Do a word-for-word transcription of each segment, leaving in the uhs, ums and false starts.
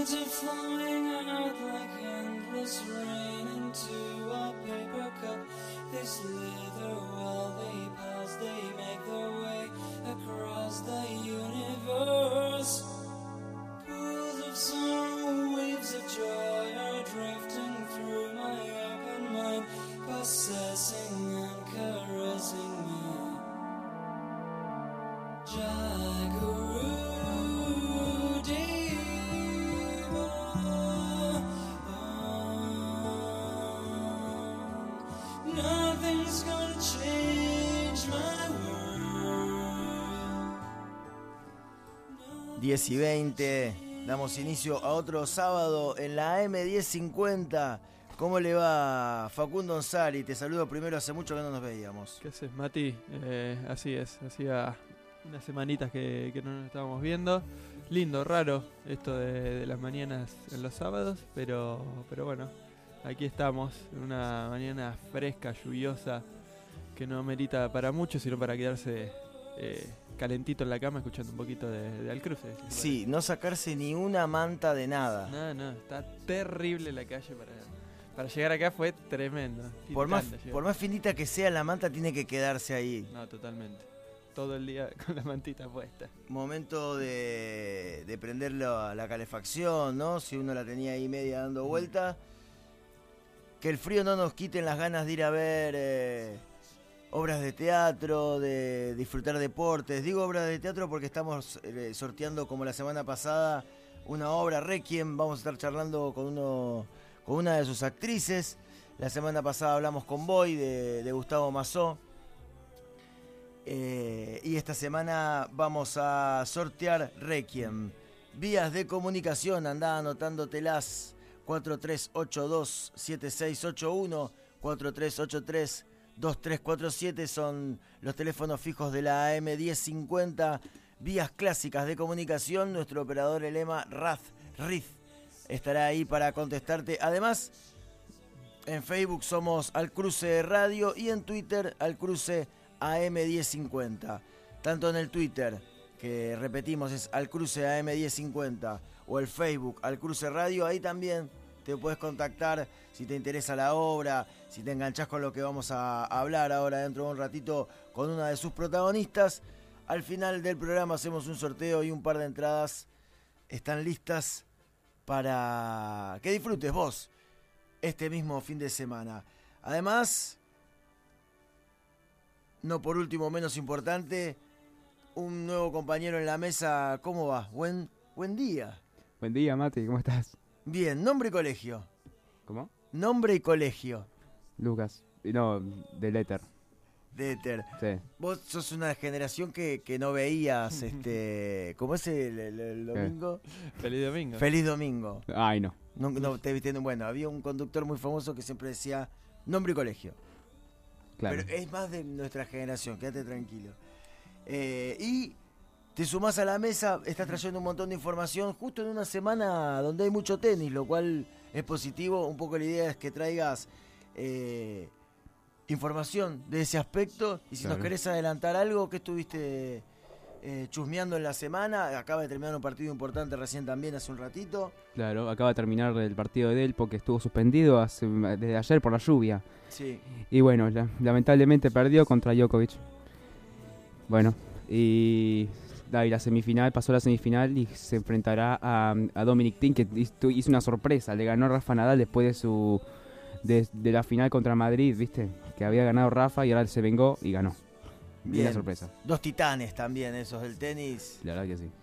Words are flowing out like endless rain into a paper cup. They slither while they pass, they make their way across the universe. Pools of sorrow, waves of joy are drifting through my open mind, possessing and caressing me. Jaggaroo. Nothing's gonna change my world. diez y veinte, damos inicio a otro sábado en la A M diez cincuenta. ¿Cómo le va, Facundo Onsari? Te saludo primero, hace mucho que no nos veíamos. ¿Qué haces, Mati? Eh, así es, hacía unas semanitas que, que no nos estábamos viendo. Lindo, raro esto de, de las mañanas en los sábados, pero, pero bueno, aquí estamos en una mañana fresca, lluviosa, que no merita para mucho, sino para quedarse eh, calentito en la cama escuchando un poquito de, de Alcruce. Si sí, no sacarse ni una manta de nada. No, no, está terrible la calle para, para llegar acá, fue tremendo. Por más, por más finita que sea la manta, tiene que quedarse ahí. No, totalmente. Todo el día con la mantita puesta. Momento de, de prender la, la calefacción, ¿no? Si uno la tenía ahí media dando vuelta. Que el frío no nos quite las ganas de ir a ver eh, obras de teatro, de disfrutar deportes. Digo obras de teatro porque estamos eh, sorteando, como la semana pasada, una obra Requiem. Vamos a estar charlando con, uno, con una de sus actrices. La semana pasada hablamos con Boy, de, de Gustavo Mazó. Eh, y esta semana vamos a sortear Requiem. Vías de comunicación, andá anotándotelas. cuatro tres ocho dos siete seis ocho uno, cuatro tres ocho tres dos tres cuatro siete son los teléfonos fijos de la A M diez cincuenta. Vías clásicas de comunicación, nuestro operador Elema Raz Riz estará ahí para contestarte. Además, en Facebook somos Alcruce Radio y en Twitter Alcruce A M diez cincuenta. Tanto en el Twitter, que repetimos es Alcruce A M diez cincuenta, o el Facebook Alcruce Radio, ahí también te puedes contactar si te interesa la obra, si te enganchás con lo que vamos a hablar ahora dentro de un ratito con una de sus protagonistas. Al final del programa hacemos un sorteo y un par de entradas están listas para que disfrutes vos este mismo fin de semana. Además, no por último menos importante, un nuevo compañero en la mesa. ¿Cómo va? Buen, buen día. Buen día, Mati, ¿cómo estás? Bien, nombre y colegio. ¿Cómo? Nombre y colegio. Lucas. No, de Letter. De Éter. Sí. Vos sos una generación que, que no veías, este... ¿Cómo es el, el, el domingo? Feliz domingo. Feliz domingo. Ay, no. No, no te viste. Bueno, había un conductor muy famoso que siempre decía nombre y colegio. Claro. Pero es más de nuestra generación, quédate tranquilo. Eh, y te sumás a la mesa, estás trayendo un montón de información justo en una semana donde hay mucho tenis, lo cual es positivo. Un poco la idea es que traigas eh, información de ese aspecto. Y si claro. nos querés adelantar algo, ¿qué estuviste eh, chusmeando en la semana? Acaba de terminar un partido importante recién también, hace un ratito. Claro, acaba de terminar el partido de Delpo, que estuvo suspendido hace, desde ayer por la lluvia. Sí. Y bueno, la, lamentablemente perdió contra Djokovic. Bueno, y, y la semifinal, pasó la semifinal y se enfrentará a, a Dominic Thiem, que hizo, hizo una sorpresa. Le ganó a Rafa Nadal después de su de, de la final contra Madrid, ¿viste? Que había ganado Rafa y ahora se vengó y ganó. Bien la sorpresa. Dos titanes también esos del tenis. La verdad que sí.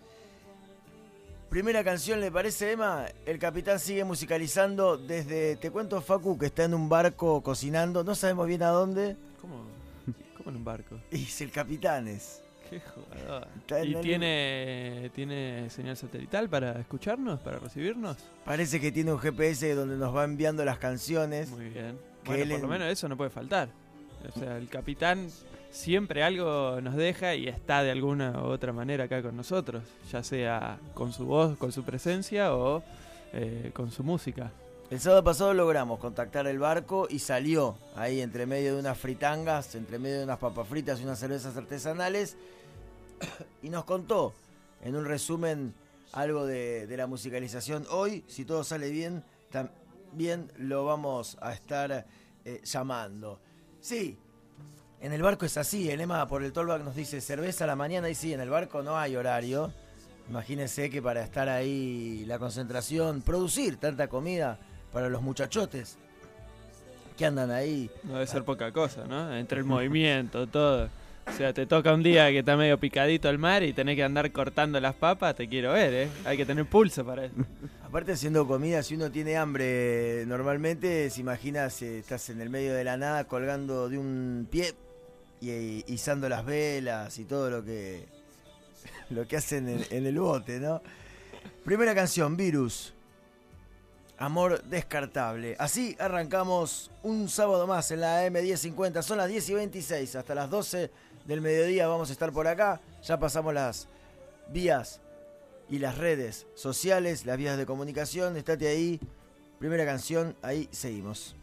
Primera canción, ¿le parece, Emma? El capitán sigue musicalizando desde, te cuento, Facu, que está en un barco cocinando, no sabemos bien a dónde. ¿Cómo? ¿Cómo en un barco? Y es el capitán es. Qué jugador. Está ¿Y en el- tiene, tiene señal satelital para escucharnos, para recibirnos? Parece que tiene un G P S donde nos va enviando las canciones. Muy bien. Que Bueno, él por en- lo menos eso no puede faltar. O sea, el capitán siempre algo nos deja y está de alguna u otra manera acá con nosotros, ya sea con su voz, con su presencia o eh, con su música. El sábado pasado logramos contactar el barco y salió ahí entre medio de unas fritangas, entre medio de unas papas fritas y unas cervezas artesanales, y nos contó en un resumen algo de, de la musicalización. Hoy, si todo sale bien, también lo vamos a estar eh, llamando. Sí, en el barco es así. El Emma por el Tollback nos dice cerveza a la mañana, y sí, en el barco no hay horario. Imagínense que para estar ahí la concentración, producir tanta comida para los muchachotes que andan ahí. No debe ser poca cosa, ¿no? Entre el movimiento, todo. O sea, te toca un día que está medio picadito el mar y tenés que andar cortando las papas, te quiero ver, ¿eh? Hay que tener pulso para eso. Aparte, haciendo comida, si uno tiene hambre, normalmente se imagina si estás en el medio de la nada colgando de un pie y izando las velas y todo lo que lo que hacen en, en el bote, ¿no? Primera canción, Virus. Amor descartable. Así arrancamos un sábado más en la A M diez cincuenta. Son las diez y veintiséis. Hasta las doce del mediodía vamos a estar por acá. Ya pasamos las vías y las redes sociales, las vías de comunicación. Estate ahí. Primera canción, ahí seguimos.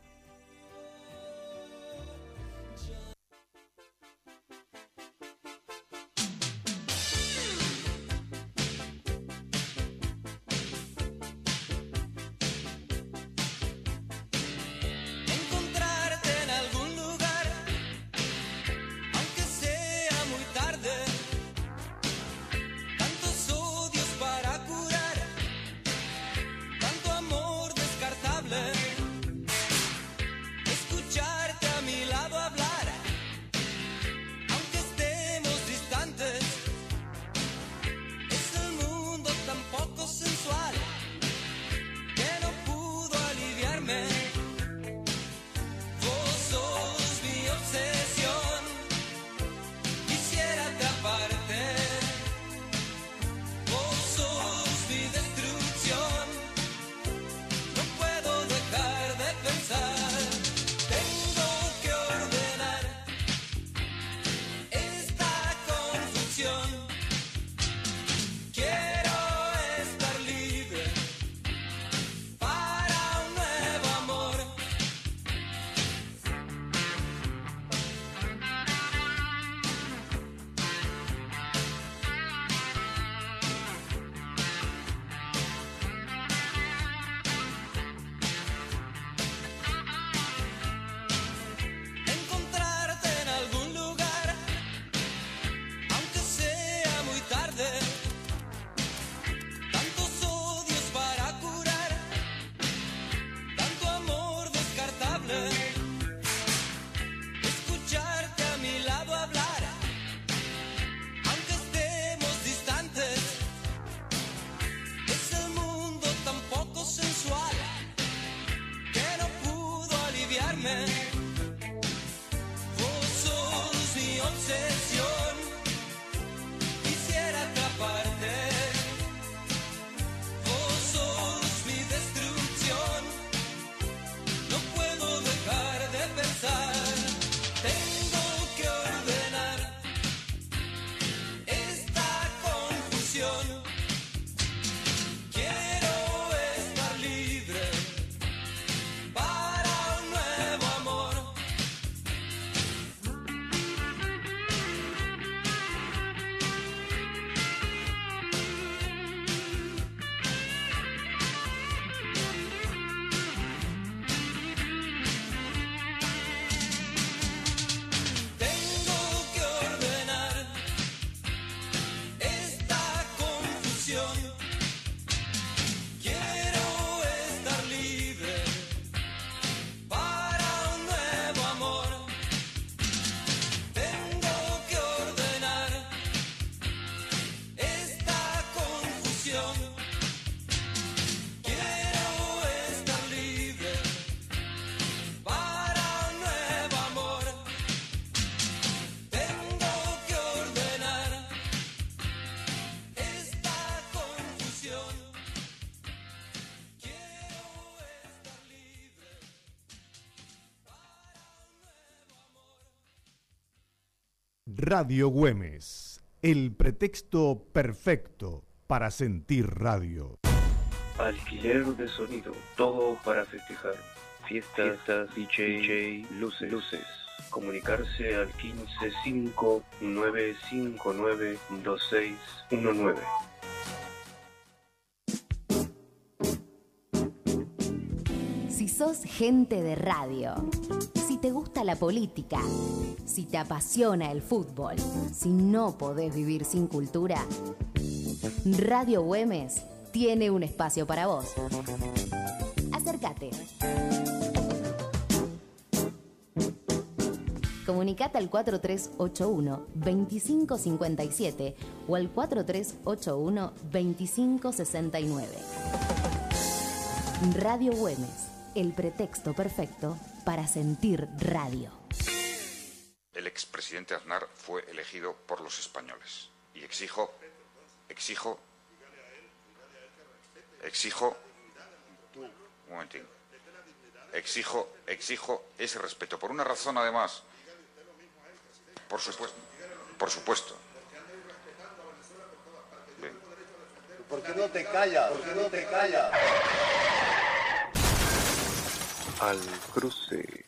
Radio Güemes, el pretexto perfecto para sentir radio. Alquiler de sonido, todo para festejar. Fiestas, Fiestas D J, D J, luces, luces. Comunicarse al quince cinco nueve cinco nueve dos seis uno nueve. sos gente de radio, si te gusta la política, si te apasiona el fútbol, si no podés vivir sin cultura, Radio Güemes tiene un espacio para vos. Acércate. Comunicate al cuatro tres ocho uno, dos cinco cinco siete o al cuatro tres ocho uno, dos cinco seis nueve. Radio Güemes, el pretexto perfecto para sentir radio. El expresidente Aznar fue elegido por los españoles y exijo, exijo, exijo, un momentín, exijo, exijo ese respeto, por una razón además, por supuesto, por supuesto. Bien. ¿Por qué no te callas? ¿Por qué no te callas? Al cruce.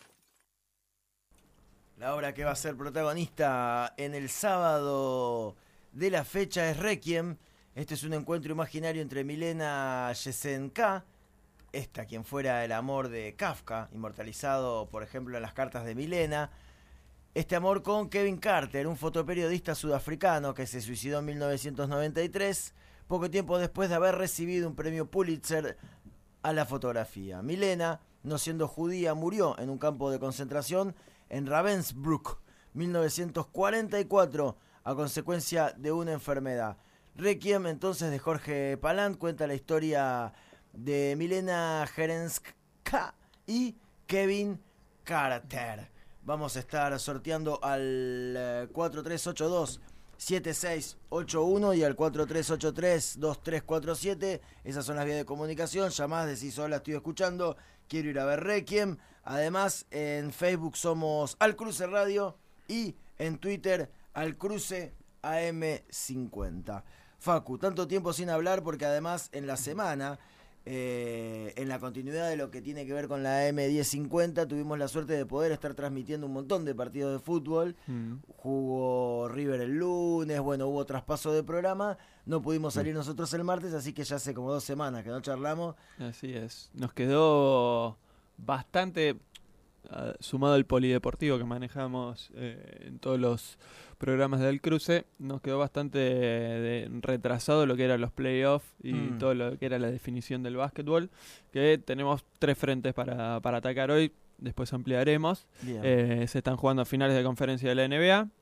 La obra que va a ser protagonista en el sábado de la fecha es Requiem. Este es un encuentro imaginario entre Milena Yesenka, esta quien fuera el amor de Kafka, inmortalizado por ejemplo en las cartas de Milena. Este amor con Kevin Carter, un fotoperiodista sudafricano que se suicidó en mil novecientos noventa y tres, poco tiempo después de haber recibido un premio Pulitzer a la fotografía. Milena, no siendo judía, murió en un campo de concentración en Ravensbrück, mil novecientos cuarenta y cuatro, a consecuencia de una enfermedad. Requiem, entonces, de Jorge Palant, cuenta la historia de Milena Yesenka y Kevin Carter. Vamos a estar sorteando al cuatro tres ocho dos, siete seis ocho uno y al cuatro tres ocho tres, dos tres cuatro siete. Esas son las vías de comunicación. Llamás, decís hola, estoy escuchando, quiero ir a ver Requiem. Además, en Facebook somos Al Cruce Radio y en Twitter Al Cruce A M cincuenta. Facu, tanto tiempo sin hablar porque además en la semana, eh, en la continuidad de lo que tiene que ver con la A M diez cincuenta, tuvimos la suerte de poder estar transmitiendo un montón de partidos de fútbol. Mm. Jugó River el lunes, bueno, hubo traspaso de programa, no pudimos salir mm. nosotros el martes, así que ya hace como dos semanas que no charlamos. Así es, nos quedó bastante uh, sumado al polideportivo que manejamos eh, en todos los programas del cruce, nos quedó bastante de, retrasado lo que eran los playoffs y mm. todo lo que era la definición del básquetbol, que tenemos tres frentes para, para atacar hoy, después ampliaremos. Eh, se están jugando finales de conferencia de la N B A.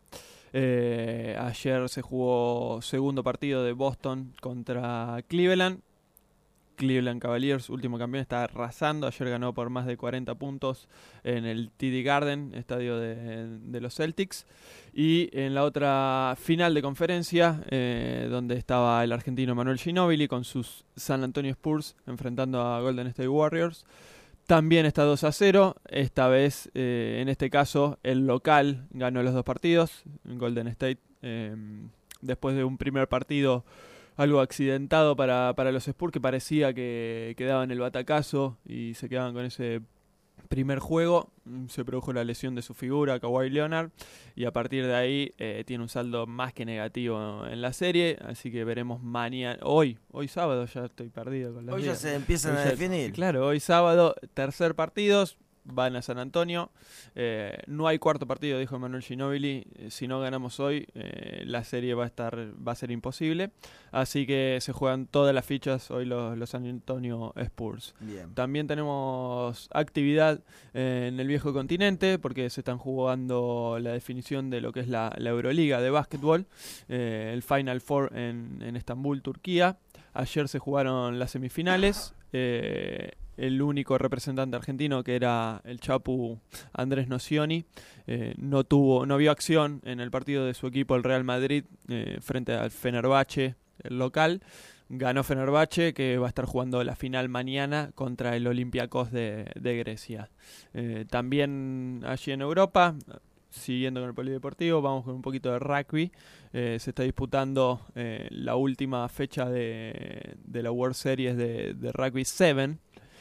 Eh, ayer se jugó segundo partido de Boston contra Cleveland. Cleveland Cavaliers, último campeón, está arrasando. Ayer ganó por más de cuarenta puntos en el T D Garden, estadio de, de los Celtics. Y en la otra final de conferencia, eh, donde estaba el argentino Manuel Ginóbili con sus San Antonio Spurs enfrentando a Golden State Warriors. También está dos a cero. Esta vez, eh, en este caso, el local ganó los dos partidos. Golden State, eh, después de un primer partido algo accidentado para, para los Spurs, que parecía que quedaban el batacazo y se quedaban con ese primer juego. Se produjo la lesión de su figura, Kawhi Leonard, y a partir de ahí eh, tiene un saldo más que negativo en la serie, así que veremos mañana, hoy, hoy sábado, ya estoy perdido con las Hoy días. ya se empiezan hoy a ya, definir. Claro, hoy sábado, tercer partido, van a San Antonio. Eh, no hay cuarto partido, dijo Manuel Ginóbili. Eh, si no ganamos hoy, eh, la serie va a estar, va a ser imposible. Así que se juegan todas las fichas hoy los, los San Antonio Spurs. Bien. También tenemos actividad eh, en el viejo continente, porque se están jugando la definición de lo que es la, la Euroliga de básquetbol, eh, el Final Four en, en Estambul, Turquía. Ayer se jugaron las semifinales. Eh, el único representante argentino, que era el Chapu Andrés Nocioni, eh, no tuvo, no vio acción en el partido de su equipo, el Real Madrid, eh, frente al Fenerbahce, el local. Ganó Fenerbahce, que va a estar jugando la final mañana contra el Olympiacos de, de Grecia. Eh, también allí en Europa, siguiendo con el polideportivo, vamos con un poquito de rugby. Eh, se está disputando eh, la última fecha de, de la World Series de, de Rugby siete,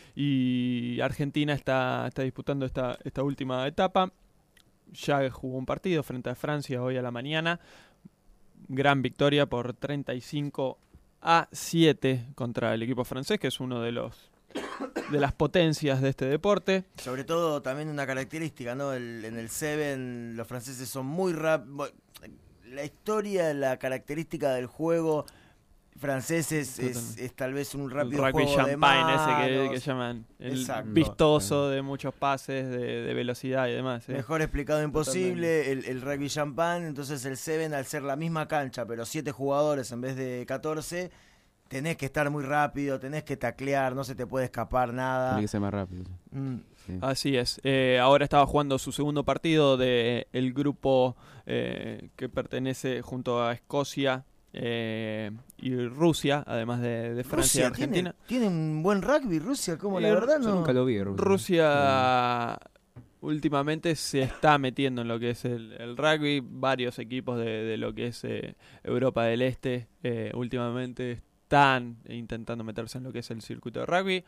y Argentina está, está disputando esta, esta última etapa. Ya jugó un partido frente a Francia hoy a la mañana. Gran victoria por treinta y cinco a siete contra el equipo francés, que es uno de los de las potencias de este deporte. Sobre todo también una característica, ¿no? El, en el Seven los franceses son muy rápidos. La historia, la característica del juego francés es, es, es tal vez un rápido el rugby juego de champagne ese que, manos. que llaman el Exacto. vistoso de muchos pases, de, de velocidad y demás. ¿eh? Mejor explicado imposible, el, el rugby champagne. Entonces el Seven, al ser la misma cancha, pero siete jugadores en vez de catorce, tenés que estar muy rápido, tenés que taclear, no se te puede escapar nada. Tiene que ser más rápido. Mm. Sí. Así es. Eh, ahora estaba jugando su segundo partido de el grupo eh, que pertenece junto a Escocia eh, y Rusia, además de, de Francia y Rusia Argentina. Tiene, tiene un buen rugby Rusia, como la Eh, verdad Yo no. nunca lo vi. Rusia. Rusia últimamente se está metiendo en lo que es el, el rugby. Varios equipos de, de lo que es eh, Europa del Este eh, últimamente están intentando meterse en lo que es el circuito de rugby.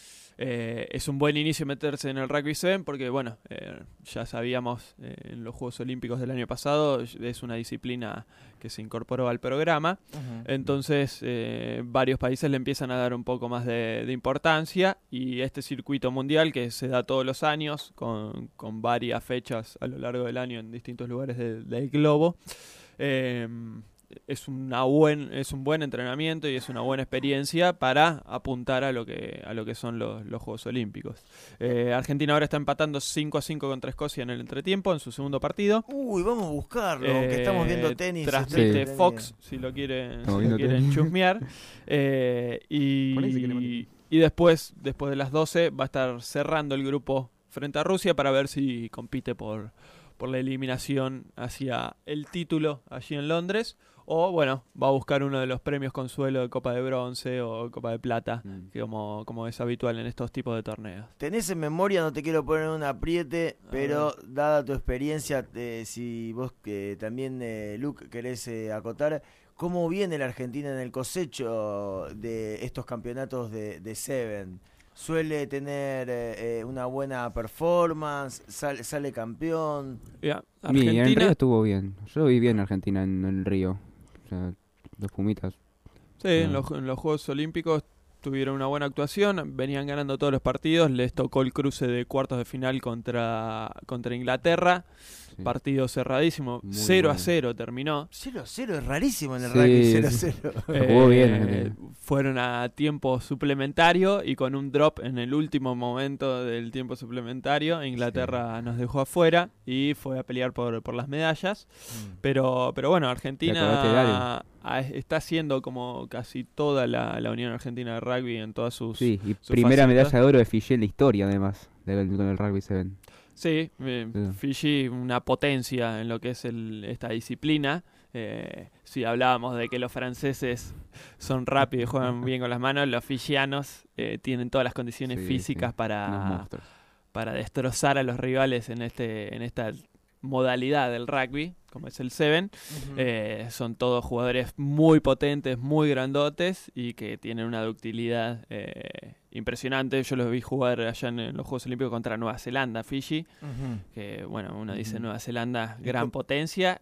Eh, es un buen inicio meterse en el Rugby siete porque, bueno, eh, ya sabíamos eh, en los Juegos Olímpicos del año pasado, es una disciplina que se incorporó al programa. Uh-huh. Entonces, eh, varios países le empiezan a dar un poco más de, de importancia y este circuito mundial que se da todos los años con, con varias fechas a lo largo del año en distintos lugares de, del globo. Eh, es una buen es un buen entrenamiento y es una buena experiencia para apuntar a lo que a lo que son los, los Juegos Olímpicos. Eh, Argentina ahora está empatando cinco a cinco contra Escocia en el entretiempo en su segundo partido. Uy, vamos a buscarlo, Eh, que estamos viendo tenis. Transmite Sí. Fox si lo quieren, si Estamos lo viendo quieren tenis. chusmear. Eh, Ponele si quieren y, ver. y después después de las doce va a estar cerrando el grupo frente a Rusia para ver si compite por por la eliminación hacia el título allí en Londres, o bueno, va a buscar uno de los premios consuelo de Copa de Bronce o Copa de Plata, Mm. que como, como es habitual en estos tipos de torneos. Tenés en memoria, no te quiero poner un apriete, pero dada tu experiencia, eh, si vos que también, eh, Luke, querés eh, acotar, ¿cómo viene la Argentina en el cosecho de estos campeonatos de, de Seven? ¿Suele tener eh, una buena performance? Sale, sale campeón? Ya, Bien, en Argentina, Río estuvo bien. Yo vi bien a Argentina en el Río. O sea, los Pumitas. sí, en los, en los Juegos Olímpicos tuvieron una buena actuación, venían ganando todos los partidos, les tocó el cruce de cuartos de final contra, contra Inglaterra, Sí. partido cerradísimo, Muy cero a bueno. cero terminó. cero a cero es rarísimo en el Sí, rugby, cero a sí. cero. Jugó bien, Eh, Argentina. fueron a tiempo suplementario y con un drop en el último momento del tiempo suplementario, Inglaterra nos dejó afuera y fue a pelear por, por las medallas. Pero, pero bueno, acordaste de Argentina a- está haciendo como casi toda la, la Unión Argentina de Rugby en todas sus... Sí, y sus primera facetas. medalla de oro de Fiji en la historia, además, del, con el Rugby siete. Sí, eh, Sí. Fiji, una potencia en lo que es el, esta disciplina. Eh, si hablábamos de que los franceses son rápidos y juegan bien con las manos, los fijianos eh, tienen todas las condiciones Sí, físicas sí, unos para, monstruos. para destrozar a los rivales en este en esta modalidad del rugby, como es el Seven. Ujú. Eh, son todos jugadores muy potentes, muy grandotes y que tienen una ductilidad eh, impresionante. Yo los vi jugar allá en, en los Juegos Olímpicos contra Nueva Zelanda, Fiji, Ujú. que bueno, uno dice Ujú. Nueva Zelanda, gran potencia,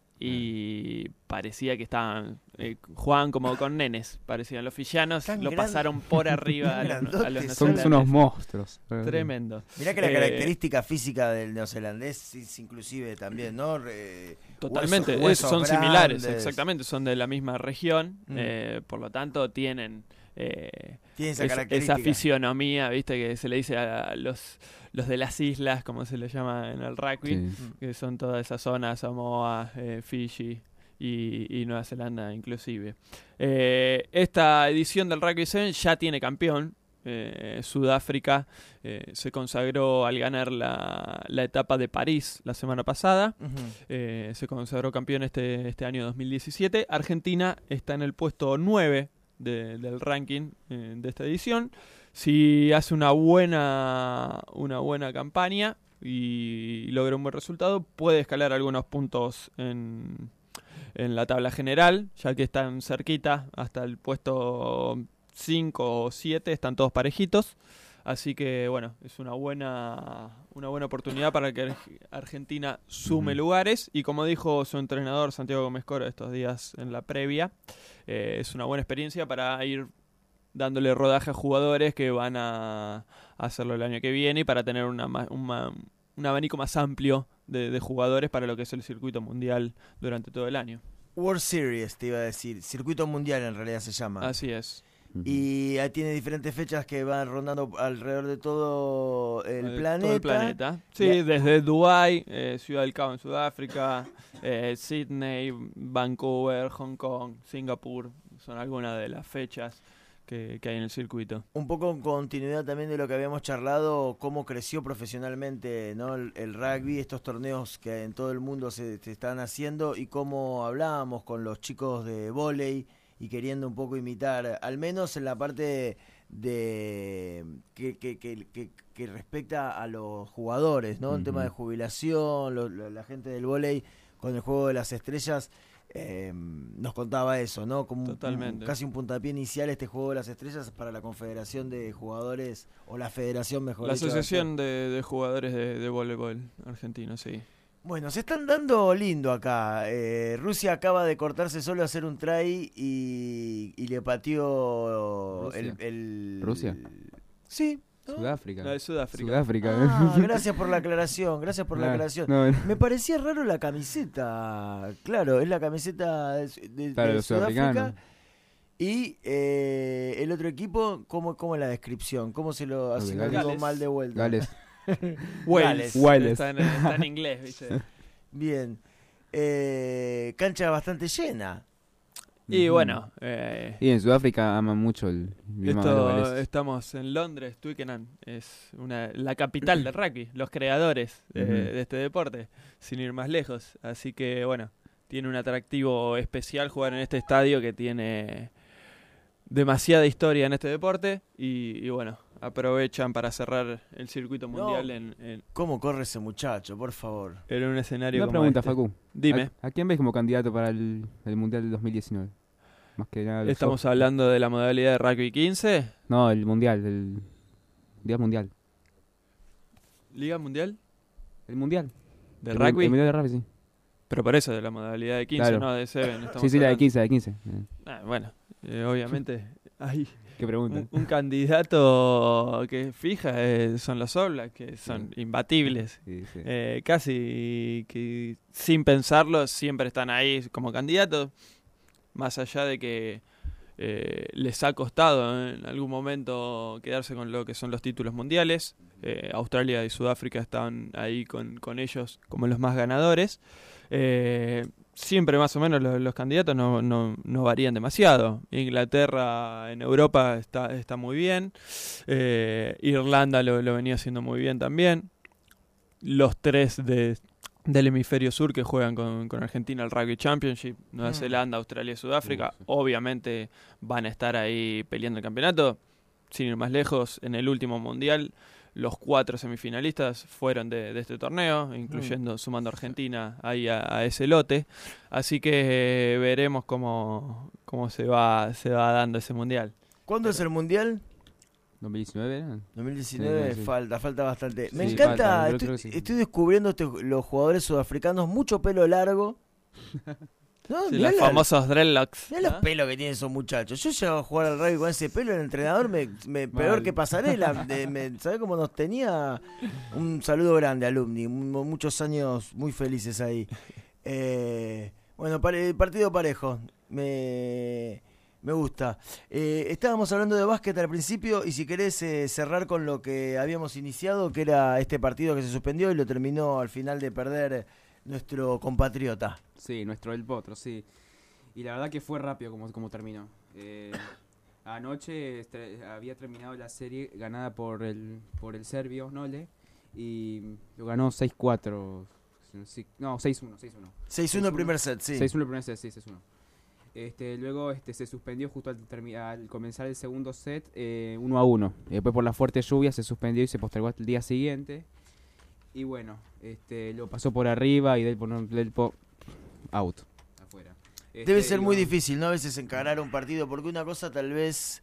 y parecía que estaban, eh, jugaban como con nenes, parecían los fijianos, Tan lo gran- pasaron por arriba a los, a los grandotes. Son neozelandeses. unos monstruos. Tremendo. Mirá que la Eh, característica física del neozelandés es inclusive también, ¿no? Re- Totalmente, huesos- es- huesos son similares, grandes. exactamente, son de la misma región, Mm. eh, por lo tanto tienen eh, Tiene esa es- característica. esa fisionomía, viste, que se le dice a los, los de las islas, como se le llama en el rugby, Sí. que son toda esa zona, Samoa, eh, Fiji y, y Nueva Zelanda inclusive. Eh, esta edición del Rugby siete ya tiene campeón. Eh, Sudáfrica eh, se consagró al ganar la, la etapa de París la semana pasada. Ujú. Eh, se consagró campeón este, este año dos mil diecisiete. Argentina está en el puesto nueve de- del ranking eh, de esta edición. Si hace una buena, una buena campaña y logra un buen resultado, puede escalar algunos puntos en, en la tabla general, ya que están cerquita hasta el puesto cinco o siete, están todos parejitos. Así que bueno, es una buena una buena oportunidad para que Arg- Argentina sume Ujú. lugares, y como dijo su entrenador Santiago Gómez Cora estos días en la previa, eh, es una buena experiencia para ir dándole rodaje a jugadores que van a hacerlo el año que viene y para tener una, una, un abanico más amplio de, de jugadores para lo que es el circuito mundial durante todo el año. World Series, te iba a decir. Circuito mundial en realidad se llama. Así es. Y ahí tiene diferentes fechas que van rondando alrededor de todo el, el planeta. Todo el planeta. Sí, yeah. Desde Dubái, eh, Ciudad del Cabo en Sudáfrica, eh, Sydney, Vancouver, Hong Kong, Singapur. Son algunas de las fechas que, que hay en el circuito. Un poco en continuidad también de lo que habíamos charlado, cómo creció profesionalmente, ¿no? el, el rugby, estos torneos que en todo el mundo se, se están haciendo y cómo hablábamos con los chicos de vóley y queriendo un poco imitar, al menos en la parte de que, que, que, que, que respecta a los jugadores, ¿no? Uh-huh. El tema de jubilación, lo, lo, la gente del vóley con el juego de las estrellas eh, nos contaba eso, ¿no? Como Totalmente. Un, casi un puntapié inicial este juego de las estrellas para la Confederación de Jugadores, o la Federación mejor La dicho, Asociación de, de Jugadores de, de Voleibol Argentino, sí. Bueno, se están dando lindo acá. Eh, Rusia acaba de cortarse solo a hacer un try y, y le pateó el, el... ¿Rusia? Sí. ¿no? Sudáfrica. No, de Sudáfrica. Sudáfrica. Ah, gracias por la aclaración, gracias por no, la aclaración. No, no. Me parecía raro la camiseta. Claro, es la camiseta de, de, claro, de Sudáfrica. Y eh, el otro equipo, ¿cómo, cómo es la descripción? ¿Cómo se lo hace algo mal de vuelta? Gales. Wales. Wales. Está, en, está en inglés, ¿viste? Bien. Eh, cancha bastante llena. Y bueno. Eh, y en Sudáfrica aman mucho el esto, estamos en Londres, Twickenham. Es una, la capital del rugby, los creadores de, uh-huh. de este deporte, sin ir más lejos. Así que bueno, tiene un atractivo especial jugar en este estadio que tiene demasiada historia en este deporte. Y, y bueno. Aprovechan para cerrar el circuito mundial no. en, en... ¿Cómo corre ese muchacho, por favor? En un escenario Una como pregunta, este. Facu. Dime. ¿A, ¿A quién ves como candidato para el, el Mundial del dos mil diecinueve? Más que nada. ¿Estamos soft. hablando de la modalidad de rugby quince? No, el Mundial, el Día Mundial. ¿Liga Mundial? El Mundial. ¿De el, rugby? El Mundial de Rugby, sí. Pero por eso, de la modalidad de quince, claro. no de Seven. Sí, sí, la de quince, la de quince. Ah, bueno, eh, obviamente hay... ¿Qué pregunta? Un, un candidato que fija eh, son los All Blacks, que son sí. imbatibles. Sí, sí. Eh, casi que sin pensarlo siempre están ahí como candidatos, más allá de que eh, les ha costado en algún momento quedarse con lo que son los títulos mundiales. Eh, Australia y Sudáfrica están ahí con, con ellos como los más ganadores. Eh, Siempre más o menos los, los candidatos no, no, no varían demasiado. Inglaterra en Europa está, está muy bien. Eh, Irlanda lo, lo venía haciendo muy bien también. Los tres de, del hemisferio sur que juegan con, con Argentina el Rugby Championship, Nueva mm. Zelanda, Australia y Sudáfrica, uh, sí. obviamente van a estar ahí peleando el campeonato. Sin ir más lejos, en el último mundial los cuatro semifinalistas fueron de, de este torneo, incluyendo, mm. sumando a Argentina ahí a, a ese lote. Así que eh, veremos cómo, cómo se va se va dando ese mundial. ¿Cuándo es el mundial? ¿dos mil diecinueve? ¿no? dos mil diecinueve, sí, sí. falta, falta bastante. Me sí, encanta, falta, estoy, sí. estoy descubriendo este, los jugadores sudafricanos, mucho pelo largo. No, sí, los la, famosos dreadlocks. Mirá ¿no? los pelos que tienen esos muchachos. Yo llego a jugar al rugby con ese pelo, el entrenador me, me peor que Pasarela. De, me, ¿Sabés cómo nos tenía? Un saludo grande, alumni. Muchos años muy felices ahí. Eh, bueno, pare, partido parejo. Me, me gusta. Eh, estábamos hablando de básquet al principio y si querés eh, cerrar con lo que habíamos iniciado, que era este partido que se suspendió y lo terminó al final de perder nuestro compatriota. Sí, nuestro El Potro, sí. Y la verdad que fue rápido como, como terminó. Eh, anoche este, había terminado la serie ganada por el por el serbio Nole y lo ganó seis cuatro. No, seis uno. seis uno seis uno el primer set, sí. seis uno el primer set, sí, seis uno. Este, luego este, se suspendió justo al, termi- al comenzar el segundo set, eh, uno a uno. Y después por la fuerte lluvia se suspendió y se postergó hasta el día siguiente. Y bueno, este, lo pasó por arriba y del por, del por out, afuera. Este, Debe ser y muy bueno, difícil, ¿no? A veces encarar un partido, porque una cosa tal vez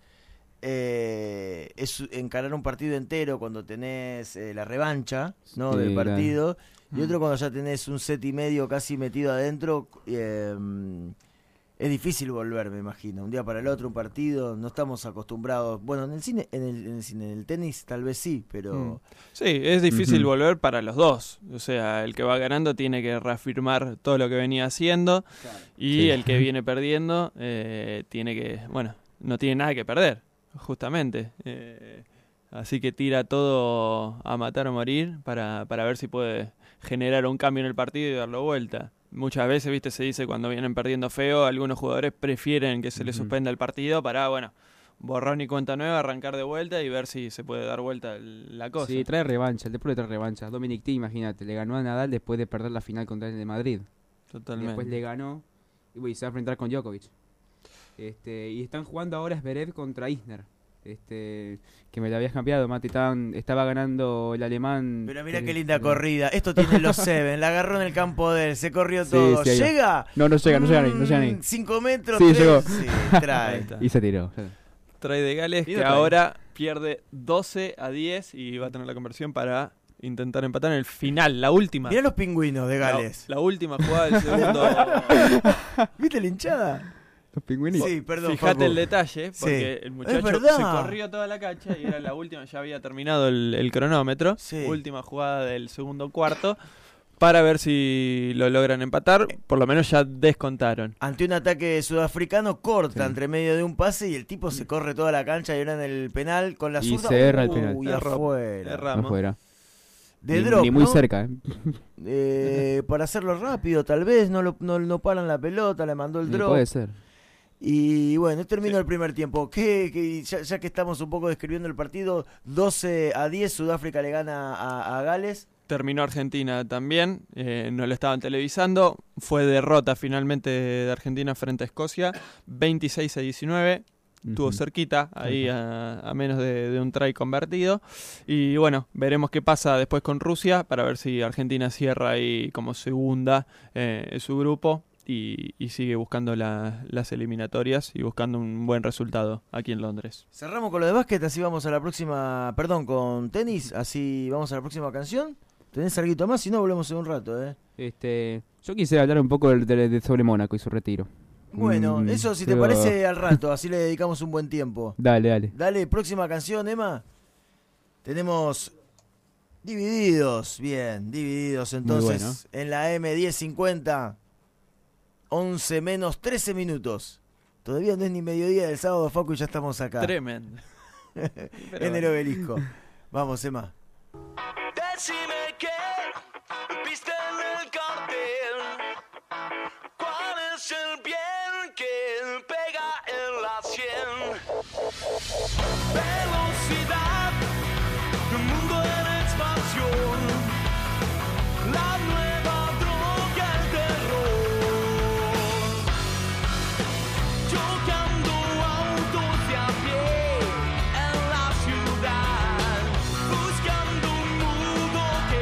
eh, es encarar un partido entero cuando tenés eh, la revancha, ¿no? Sí, del partido, claro. Y otro cuando ya tenés un set y medio casi metido adentro. Eh, es difícil volver, me imagino. Un día para el otro, un partido, no estamos acostumbrados. Bueno, en el cine, en el, en el, cine, en el tenis tal vez sí, pero... Mm. Sí, es difícil Ujú. volver para los dos. O sea, el que va ganando tiene que reafirmar todo lo que venía haciendo y Sí. el que viene perdiendo eh, tiene que, bueno, no tiene nada que perder, justamente. Eh, así que tira todo a matar o morir para, para ver si puede generar un cambio en el partido y darlo vuelta. Muchas veces, viste, se dice cuando vienen perdiendo feo, algunos jugadores prefieren que se les Ujú. suspenda el partido para, bueno, borrón y cuenta nueva, arrancar de vuelta y ver si se puede dar vuelta el- la cosa. Sí, trae revancha, el deporte trae revancha. Dominic Thiem, imagínate, le ganó a Nadal después de perder la final contra el de Madrid. Totalmente. Después le ganó y bueno, y se va a enfrentar con Djokovic. Este, y están jugando ahora Zverev contra Isner. Este, que me lo habías cambiado, Mati. Estaban- estaba ganando el alemán. Pero mira eh, qué linda eh, corrida. Esto tiene los Seven. La agarró en el campo de él. Se corrió Sí, todo. sí, ahí va. ¿Llega? No, no llega, no llega ni, no llega ni. Mm, Cinco metros. Sí, tres. llegó. Sí, Ahí trae. está. Y se tiró. Trae de Gales Y que no trae. ahora pierde doce a diez y va a tener la conversión para intentar empatar en el final, la última. Mirá los pingüinos de La, Gales. la última jugada del segundo. ¿Viste la hinchada? Los pingüinitos. Sí, perdón. Fíjate Facu. el detalle, porque Sí. el muchacho verdad. se corrió toda la cancha y era la última, ya había terminado el, el cronómetro. Sí. Última jugada del segundo cuarto para ver si lo logran empatar. Por lo menos ya descontaron. Ante un ataque sudafricano, corta Sí. entre medio de un pase y el tipo se corre toda la cancha y era en el penal con la Y zurda. se erra el penal. Uy, Erró. afuera. Erramos. Afuera. De ni, drop, ni muy ¿no? cerca, ¿eh? Eh, para hacerlo rápido, tal vez, no, lo, no, no paran la pelota, le mandó el Ni drop. puede ser. Y bueno, terminó Sí. el primer tiempo. ¿Qué, qué- ya, ya que estamos un poco describiendo el partido, doce a diez, Sudáfrica le gana a, a Gales. Terminó Argentina también, eh, no lo estaban televisando. Fue derrota finalmente de Argentina frente a Escocia, veintiséis a diecinueve. Estuvo Ujú. cerquita, ahí a, a menos de, de un try convertido. Y bueno, veremos qué pasa después con Rusia para ver si Argentina cierra ahí como segunda eh, en su grupo y, y sigue buscando la- las eliminatorias y buscando un buen resultado aquí en Londres. Cerramos con lo de básquet, así vamos a la próxima, perdón, con tenis, así vamos a la próxima canción. ¿Tenés algo más? Si no, volvemos en un rato, ¿eh? Este, yo quisiera hablar un poco de, de- de sobre Mónaco y su retiro. Bueno, Mm, eso si te pero- parece al rato, así le dedicamos un buen tiempo. Dale, dale. Dale, próxima canción, Emma. Tenemos Divididos, bien, Divididos entonces bueno. en la M diez cincuenta, once menos trece minutos. Todavía no es ni mediodía del sábado, Facu, y ya estamos acá Tremendo. Pero en el bueno. obelisco. Vamos, Emma. Decime qué viste en el cartel. ¿Cuál es el bien que pega en la sien? Velocidad, un mundo en expansión. La nueva droga, el terror. Chocando autos de a pie en la ciudad. Buscando un mundo que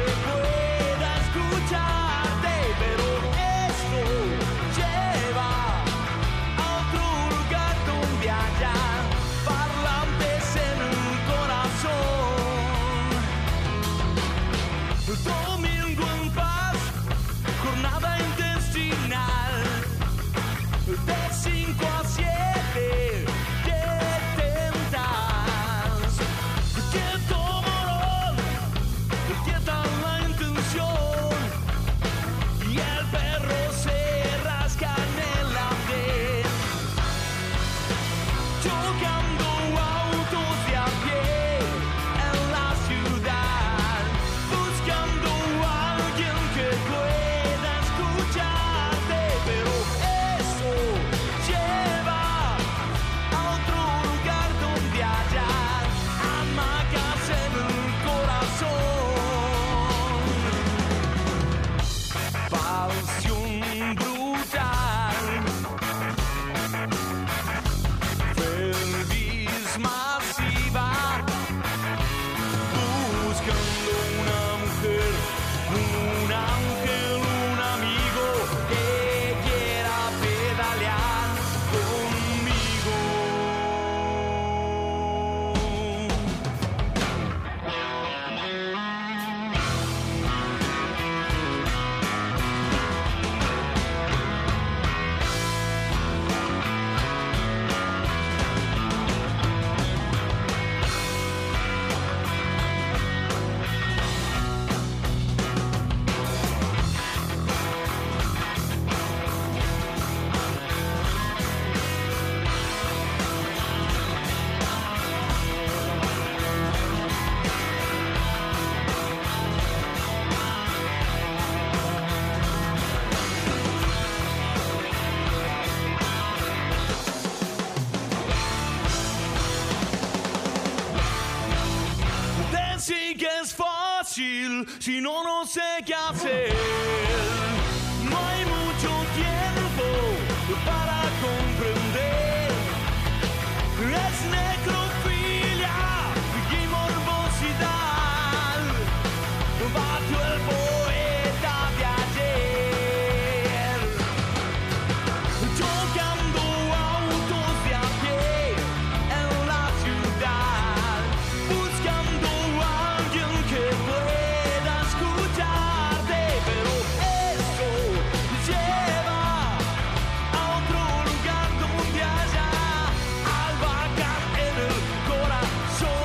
si no, no sé qué hacer. No hay mucho tiempo para comprender. Es necrofilia y morbosidad. Batió el poeta de ayer, chocando autos de a pie en la ciudad, buscando a alguien que pueda escucharte, pero eso lleva a otro lugar donde haya albahaca en el corazón.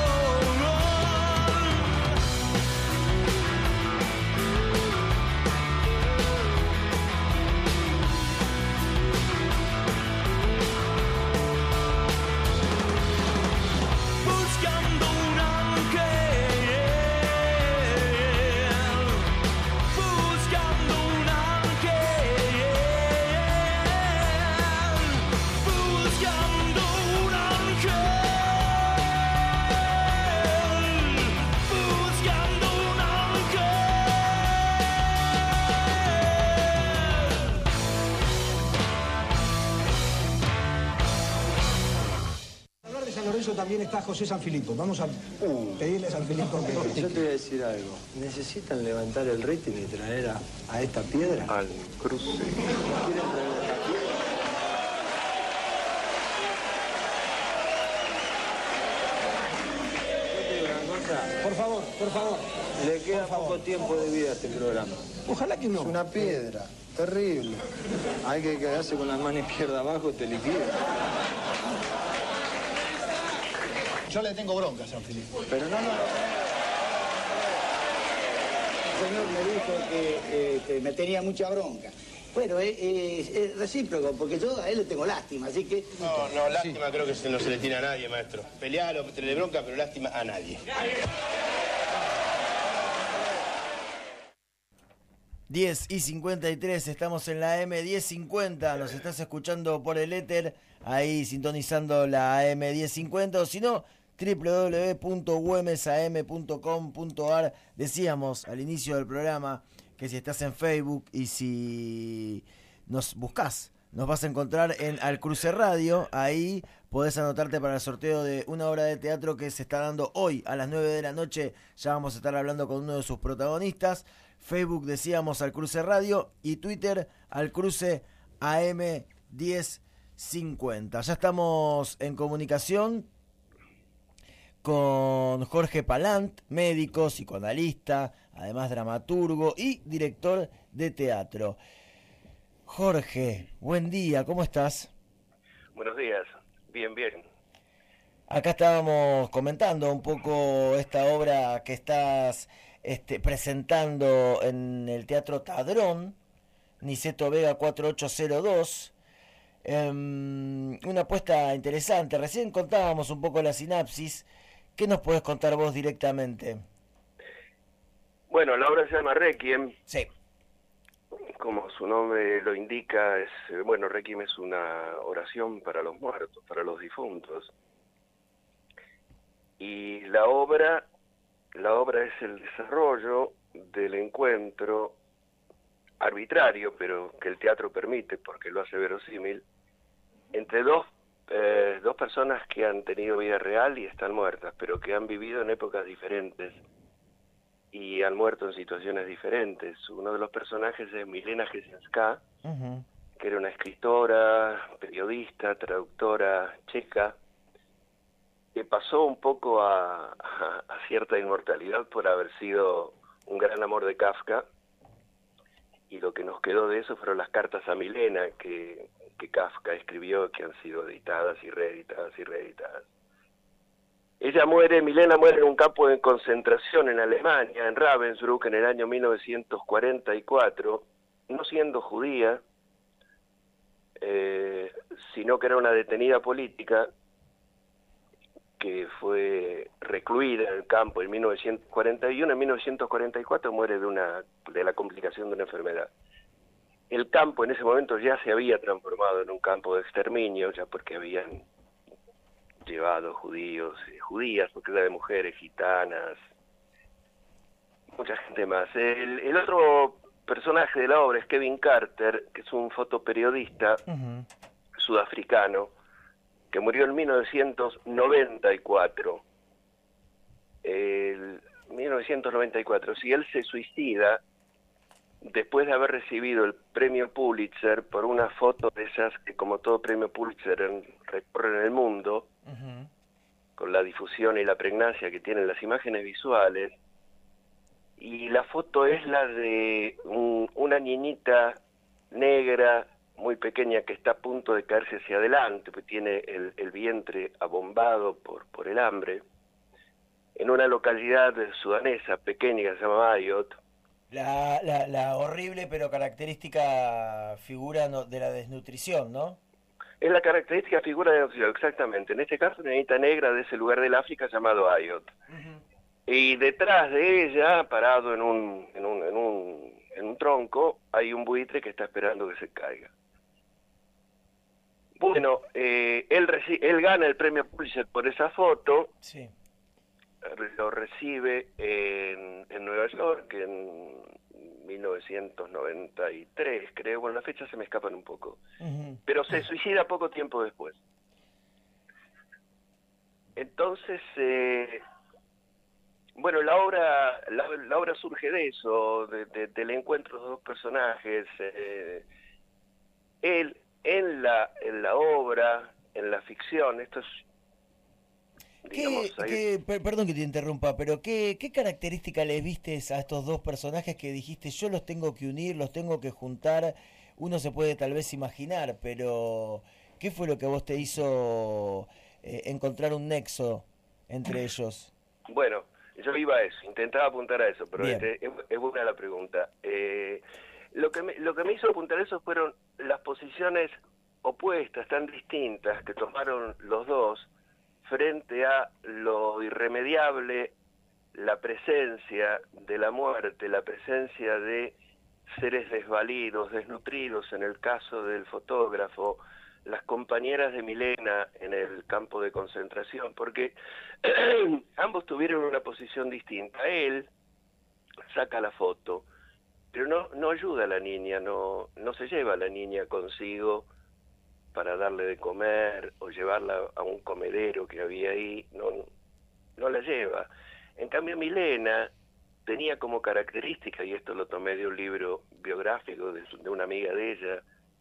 Buscando un ángel, buscando un ángel, buscando un ángel, buscando un ángel. Hablar de San Lorenzo también está José Sanfilippo. Vamos a pedirle a Sanfilippo que... Yo te voy a decir algo. ¿Necesitan levantar el rating y traer a, a esta piedra? Al cruce. ¿Quieren traer a esta piedra? Yo te digo una cosa. Por favor, por favor. Le queda poco tiempo de vida a este programa. Ojalá que no. Es una piedra. Terrible. Hay que quedarse con la mano izquierda abajo, te liquida. Yo le tengo bronca a Sanfilippo. Pero no, no. El señor me dijo que, eh, que me tenía mucha bronca. Bueno, es, es- es recíproco, porque yo a él le tengo lástima, así que... No, no, lástima creo que se- no se le tiene a nadie, maestro. Pelealo, tenerle bronca, pero lástima a nadie. diez y cincuenta y tres, estamos en la M diez cincuenta, nos estás escuchando por el éter, ahí sintonizando la M diez cincuenta, o si no, doble u doble u doble u punto güemes a eme punto com punto ar. Decíamos al inicio del programa que si estás en Facebook y si nos buscás, nos vas a encontrar en Al Cruce Radio, ahí podés anotarte para el sorteo de una obra de teatro que se está dando hoy a las nueve de la noche, ya vamos a estar hablando con uno de sus protagonistas. Facebook decíamos Al Cruce Radio y Twitter Al Cruce A M diez cincuenta. Ya estamos en comunicación con Jorge Palant, médico, psicoanalista, además dramaturgo y director de teatro. Jorge, buen día, ¿cómo estás? Buenos días, bien, bien. Acá estábamos comentando un poco esta obra que estás este, presentando en el Teatro Tadrón, Niceto Vega cuatro ocho cero dos. Eh, una apuesta interesante. Recién contábamos un poco la sinapsis. ¿Qué nos puedes contar vos directamente? Bueno, la obra se llama Requiem. Sí. Como su nombre lo indica, es eh, bueno, Requiem es una oración para los muertos, para los difuntos. Y la obra, la obra es el desarrollo del encuentro arbitrario, pero que el teatro permite porque lo hace verosímil, entre dos eh, dos personas que han tenido vida real y están muertas, pero que han vivido en épocas diferentes y han muerto en situaciones diferentes. Uno de los personajes es Milena Jesenská, Uh-huh. que era una escritora, periodista, traductora checa, que pasó un poco a, a, a cierta inmortalidad por haber sido un gran amor de Kafka, y lo que nos quedó de eso fueron las cartas a Milena que, que Kafka escribió, que han sido editadas y reeditadas y reeditadas. Ella muere, Milena muere en un campo de concentración en Alemania, en Ravensbrück, en el año mil novecientos cuarenta y cuatro, no siendo judía, eh, sino que era una detenida política que fue recluida en el campo en mil novecientos cuarenta y uno. En mil novecientos cuarenta y cuatro muere de una de la complicación de una enfermedad. El campo en ese momento ya se había transformado en un campo de exterminio, ya porque habían llevado judíos, eh, judías, porque era de mujeres, gitanas, mucha gente más. El, el otro personaje de la obra es Kevin Carter, que es un fotoperiodista Ujú. sudafricano, que murió en mil novecientos noventa y cuatro. El mil novecientos noventa y cuatro, si él se suicida después de haber recibido el premio Pulitzer por una foto de esas que, como todo premio Pulitzer, en- recorren el mundo, Ujú. con la difusión y la pregnancia que tienen las imágenes visuales, y la foto es la de un- una niñita negra muy pequeña que está a punto de caerse hacia adelante, pues tiene el, el vientre abombado por, por el hambre, en una localidad sudanesa pequeña que se llama Ayot. La, la, la horrible pero característica figura no- de la desnutrición, ¿no? Es la característica figura de Occidente, exactamente. En este caso, una niñita negra de ese lugar del África llamado Ayot. Y detrás de ella, parado en un, en un, en un, en un tronco, hay un buitre que está esperando que se caiga. Bueno, eh, él, reci- él gana el premio Pulitzer por esa foto, Sí. lo recibe en, en Nueva York en mil novecientos noventa y tres, creo. Bueno, las fechas se me escapan un poco. Ujú. Pero se suicida poco tiempo después. Entonces, eh, bueno, la obra la, la obra surge de eso, de, de- del encuentro de los dos personajes. Eh, él, en la, en la obra, en la ficción, esto es... ¿Qué, digamos, hay- qué- per- perdón que te interrumpa, pero ¿qué, qué característica les viste a estos dos personajes que dijiste yo los tengo que unir, los tengo que juntar? Uno se puede tal vez imaginar, pero ¿qué fue lo que a vos te hizo eh, encontrar un nexo entre ellos? Bueno, yo iba a eso, intentaba apuntar a eso, pero Bien. este, es, es buena la pregunta. Eh, lo que me, lo que me hizo apuntar a eso fueron las posiciones opuestas, tan distintas, que tomaron los dos frente a lo irremediable, la presencia de la muerte, la presencia de seres desvalidos, desnutridos, en el caso del fotógrafo, las compañeras de Milena en el campo de concentración, porque ambos tuvieron una posición distinta. Él saca la foto, pero no, no ayuda a la niña, no, no se lleva a la niña consigo para darle de comer o llevarla a un comedero que había ahí, no, no la lleva. En cambio, Milena tenía como característica, y esto lo tomé de un libro biográfico de, su- de una amiga de ella,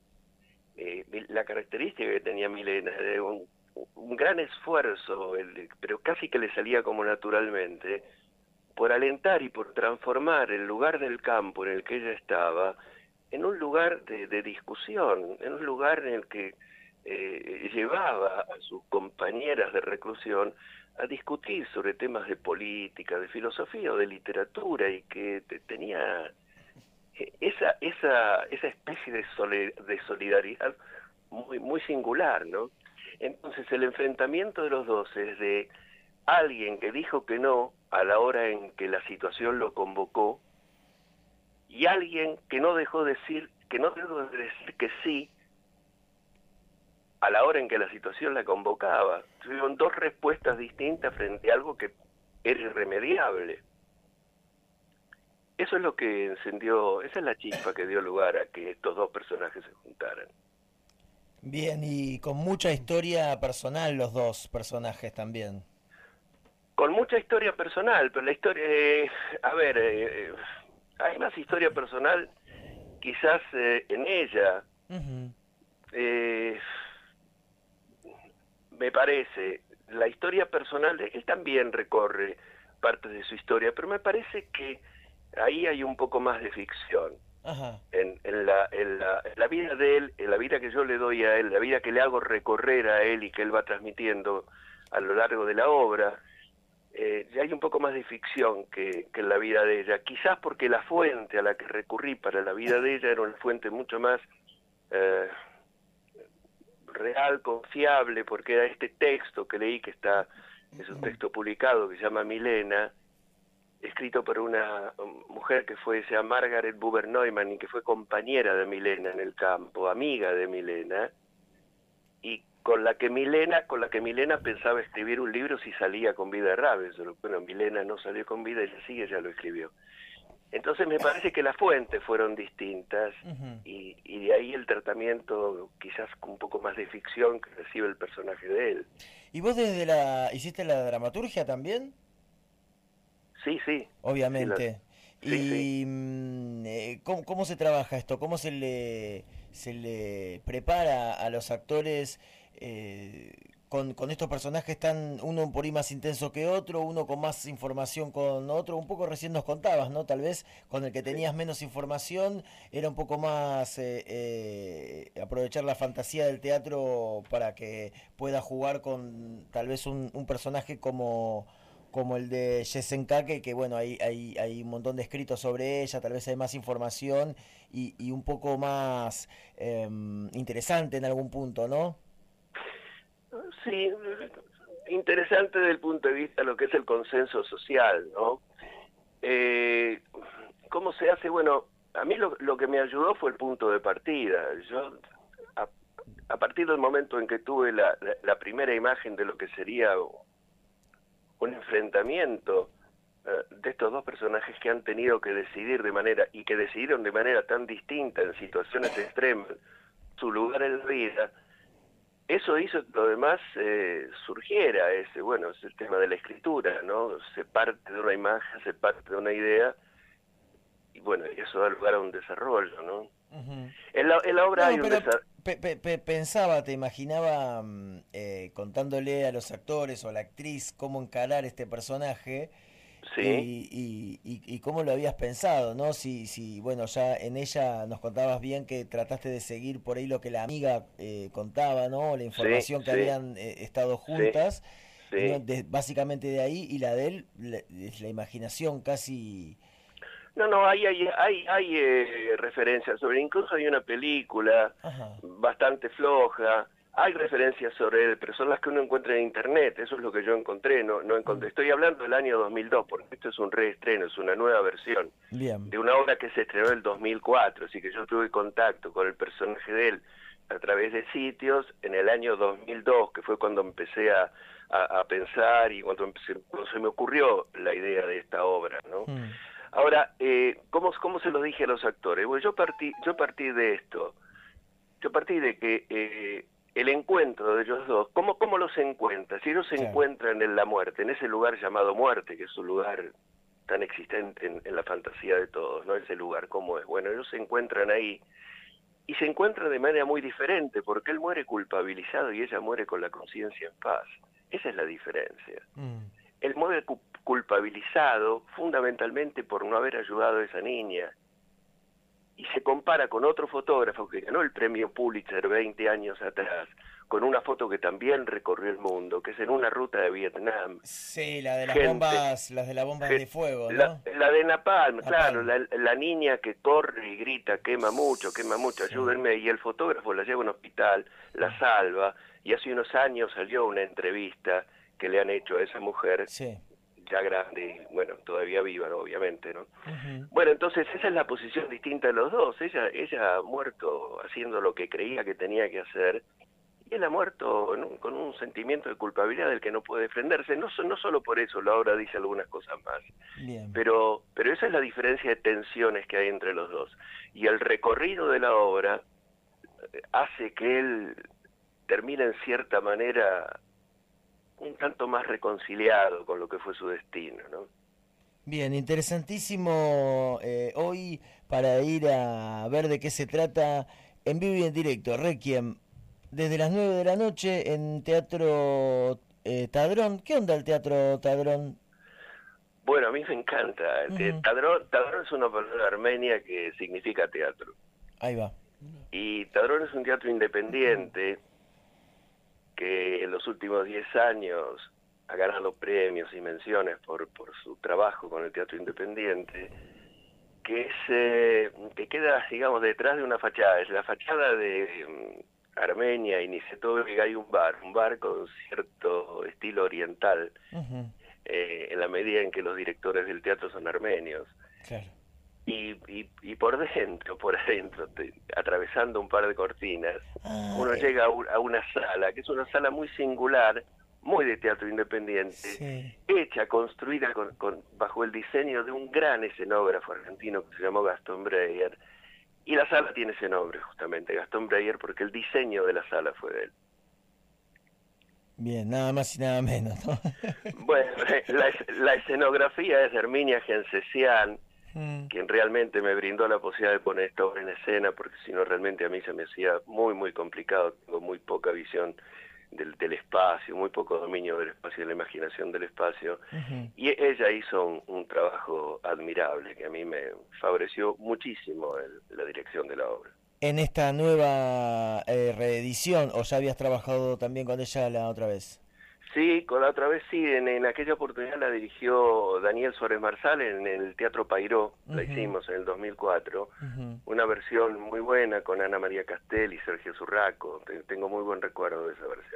eh, la característica que tenía Milena era un, un gran esfuerzo, el- pero casi que le salía como naturalmente, por alentar y por transformar el lugar del campo en el que ella estaba en un lugar de, de discusión, en un lugar en el que eh, llevaba a sus compañeras de reclusión a discutir sobre temas de política, de filosofía o de literatura, y que te- tenía eh, esa esa esa especie de, sole- de solidaridad muy muy singular, ¿no? Entonces el enfrentamiento de los dos es de alguien que dijo que no a la hora en que la situación lo convocó, y alguien que no dejó de decir que no dejó de decir que sí a la hora en que la situación la convocaba. Tuvieron dos respuestas distintas frente a algo que era irremediable. Eso es lo que encendió, esa es la chispa que dio lugar a que estos dos personajes se juntaran. Bien, y con mucha historia personal los dos personajes también. Con mucha historia personal, pero la historia, eh, a ver, eh, eh, hay más historia personal quizás eh, en ella. Ujú. Eh, me parece, la historia personal de él también recorre partes de su historia, pero me parece que ahí hay un poco más de ficción. Ajá. En, en, la, en, la, en la vida de él, en la vida que yo le doy a él, la vida que le hago recorrer a él y que él va transmitiendo a lo largo de la obra, eh, ya hay un poco más de ficción que, que en la vida de ella. Quizás porque la fuente a la que recurrí para la vida de ella era una fuente mucho más eh, real, confiable, porque era este texto que leí, que está es un texto publicado que se llama Milena, escrito por una mujer que fue, se llama Margaret Buber Neumann, y que fue compañera de Milena en el campo, amiga de Milena, y con la que Milena, con la que Milena pensaba escribir un libro si salía con vida de Ravenel. Bueno, Milena no salió con vida, ella sí, ella lo escribió. Entonces me parece que las fuentes fueron distintas Ujú. y, y de ahí el tratamiento quizás un poco más de ficción que recibe el personaje de él. ¿Y vos desde la hiciste la dramaturgia también? Sí, sí. Obviamente. Sí, la- sí, y sí. mm, eh, ¿cómo, cómo se trabaja esto? ¿Cómo se le se le prepara a los actores eh, con, con estos personajes tan, uno por ahí más intenso que otro, uno con más información con otro? Un poco recién nos contabas, ¿no? Tal vez con el que tenías menos información era un poco más eh, eh, aprovechar la fantasía del teatro para que pueda jugar con tal vez un, un personaje como como el de Yesenkake, que bueno, hay, hay, hay un montón de escritos sobre ella, tal vez hay más información y, y un poco más eh, interesante en algún punto, ¿no? Sí, interesante desde el punto de vista de lo que es el consenso social, ¿no? Eh, ¿Cómo se hace? Bueno, a mí lo, lo que me ayudó fue el punto de partida. Yo, a, a partir del momento en que tuve la, la, la primera imagen de lo que sería un enfrentamiento eh, de estos dos personajes que han tenido que decidir de manera, y que decidieron de manera tan distinta en situaciones extremas, su lugar en la vida, eso hizo que lo demás eh, surgiera, ese, bueno, es el tema de la escritura, ¿no? Se parte de una imagen, se parte de una idea, y bueno, y eso da lugar a un desarrollo, ¿no? Uh-huh. En la, en la obra No, hay un pero desarrollo... pe- pe- pe- pensaba, te imaginaba mm, eh, contándole a los actores o a la actriz cómo encarar este personaje. Sí. Y, y, y, y cómo lo habías pensado, ¿no? Si, si, bueno, ya en ella nos contabas bien que trataste de seguir por ahí lo que la amiga eh, contaba, ¿no? La información Sí, que sí. habían eh, estado juntas, Sí, y sí. no, de- básicamente de ahí, y la de él, la, es la imaginación casi... No, no, hay, hay, hay, hay eh, referencias sobre, incluso hay una película Ajá. bastante floja, hay referencias sobre él, pero son las que uno encuentra en internet, eso es lo que yo encontré, no, no encontré. Estoy hablando del año dos mil dos, porque esto es un reestreno, es una nueva versión Bien. de una obra que se estrenó en el dos mil cuatro, así que yo tuve contacto con el personaje de él a través de sitios en el año dos mil dos, que fue cuando empecé a, a, a pensar y cuando, empecé, cuando se me ocurrió la idea de esta obra, ¿no? Mm. Ahora, eh, ¿cómo, ¿cómo se lo dije a los actores? Bueno, yo partí, yo partí de esto, yo partí de que eh, el encuentro de ellos dos, ¿cómo, cómo los encuentra? Si ellos se Claro. encuentran en la muerte, en ese lugar llamado muerte, que es un lugar tan existente en, en la fantasía de todos, ¿no? Ese lugar, ¿cómo es? Bueno, ellos se encuentran ahí y se encuentran de manera muy diferente, porque él muere culpabilizado y ella muere con la conciencia en paz. Esa es la diferencia. Mm. Él muere cu- culpabilizado fundamentalmente por no haber ayudado a esa niña. Y se compara con otro fotógrafo que ganó el premio Pulitzer veinte años atrás, con una foto que también recorrió el mundo, que es en una ruta de Vietnam. Sí, la de las Gente- bombas, las de las bombas Gen- de fuego, ¿no? La, la de Napalm, Napalm. claro, la, la niña que corre y grita, quema mucho, quema mucho, Sí. ayúdenme, y el fotógrafo la lleva a un hospital, la salva, y hace unos años salió una entrevista que le han hecho a esa mujer, Sí. ya grande, y bueno, todavía viva, ¿no? Obviamente, ¿no? Ujú. Bueno, entonces esa es la posición distinta de los dos. Ella, ella ha muerto haciendo lo que creía que tenía que hacer, y él ha muerto en un- con un sentimiento de culpabilidad del que no puede defenderse. No, so- no solo por eso, la obra dice algunas cosas más, Bien. pero, pero esa es la diferencia de tensiones que hay entre los dos. Y el recorrido de la obra eh, hace que él termine en cierta manera un tanto más reconciliado con lo que fue su destino, ¿no? Bien, interesantísimo eh, hoy para ir a ver de qué se trata en vivo y en directo. Requiem, desde las nueve de la noche en Teatro eh, Tadrón. ¿Qué onda el Teatro Tadrón? Bueno, a mí me encanta. Ujú. Te- Tadrón, Tadrón es una palabra armenia que significa teatro. Ahí va. Y Tadrón es un teatro independiente que en los últimos diez años ha ganado premios y menciones por, por su trabajo con el teatro independiente, que es eh, que queda, digamos, detrás de una fachada. Es la fachada de mm, Armenia y Nicetovek, hay un bar, un bar con cierto estilo oriental, Ujú. eh, en la medida en que los directores del teatro son armenios. Claro. Y, y, y por dentro, por adentro, te- atravesando un par de cortinas, Ah, uno eh, llega a, un- a una sala, que es una sala muy singular, muy de teatro independiente, Sí. hecha, construida con, con, bajo el diseño de un gran escenógrafo argentino que se llamó Gastón Breyer, y la sala tiene ese nombre justamente, Gastón Breyer, porque el diseño de la sala fue de él. Bien, nada más y nada menos, ¿no? Bueno, la, la escenografía es de Herminia Gencesian, Mm. quien realmente me brindó la posibilidad de poner esta obra en escena, porque si no realmente a mí se me hacía muy, muy complicado, tengo muy poca visión del, del espacio, muy poco dominio del espacio, de la imaginación del espacio, Ujú. y ella hizo un, un trabajo admirable, que a mí me favoreció muchísimo el, la dirección de la obra. En esta nueva eh, reedición, ¿o ya habías trabajado también con ella la otra vez? Sí, con la otra vez sí, en, en aquella oportunidad la dirigió Daniel Suárez Marsal en el Teatro Pairó, la Ujú. hicimos en el dos mil cuatro, Ujú. una versión muy buena con Ana María Castel y Sergio Zurraco, Te- tengo muy buen recuerdo de esa versión.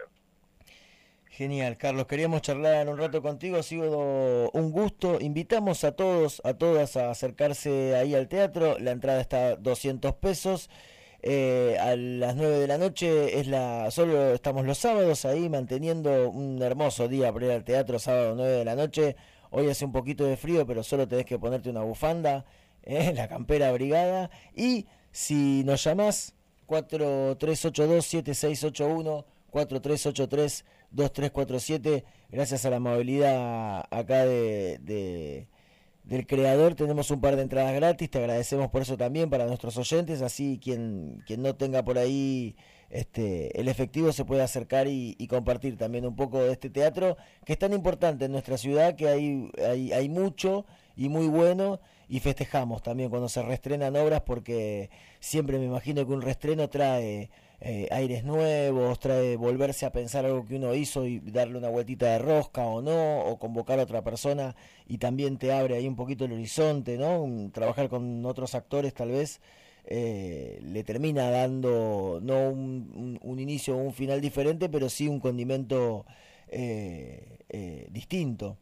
Genial, Carlos, queríamos charlar un rato contigo, ha sido un gusto, invitamos a todos, a todas a acercarse ahí al teatro, la entrada está doscientos pesos, eh, a las nueve de la noche, es la solo estamos los sábados ahí manteniendo un hermoso día para ir al teatro, sábado nueve de la noche, hoy hace un poquito de frío, pero solo tenés que ponerte una bufanda, eh, la campera abrigada, y si nos llamás, cuatro tres ocho dos siete seis ocho uno, cuatro tres ocho tres dos tres cuatro siete, gracias a la amabilidad acá de, de del creador tenemos un par de entradas gratis, te agradecemos por eso también para nuestros oyentes, así quien quien no tenga por ahí este el efectivo se puede acercar y, y compartir también un poco de este teatro que es tan importante en nuestra ciudad, que hay hay, hay mucho y muy bueno, y festejamos también cuando se reestrenan obras, porque siempre me imagino que un reestreno trae eh, aires nuevos, trae volverse a pensar algo que uno hizo y darle una vueltita de rosca o no, o convocar a otra persona, y también te abre ahí un poquito el horizonte, ¿no? Un- trabajar con otros actores tal vez eh, le termina dando no un, un, un inicio o un final diferente, pero sí un condimento eh, eh, distinto.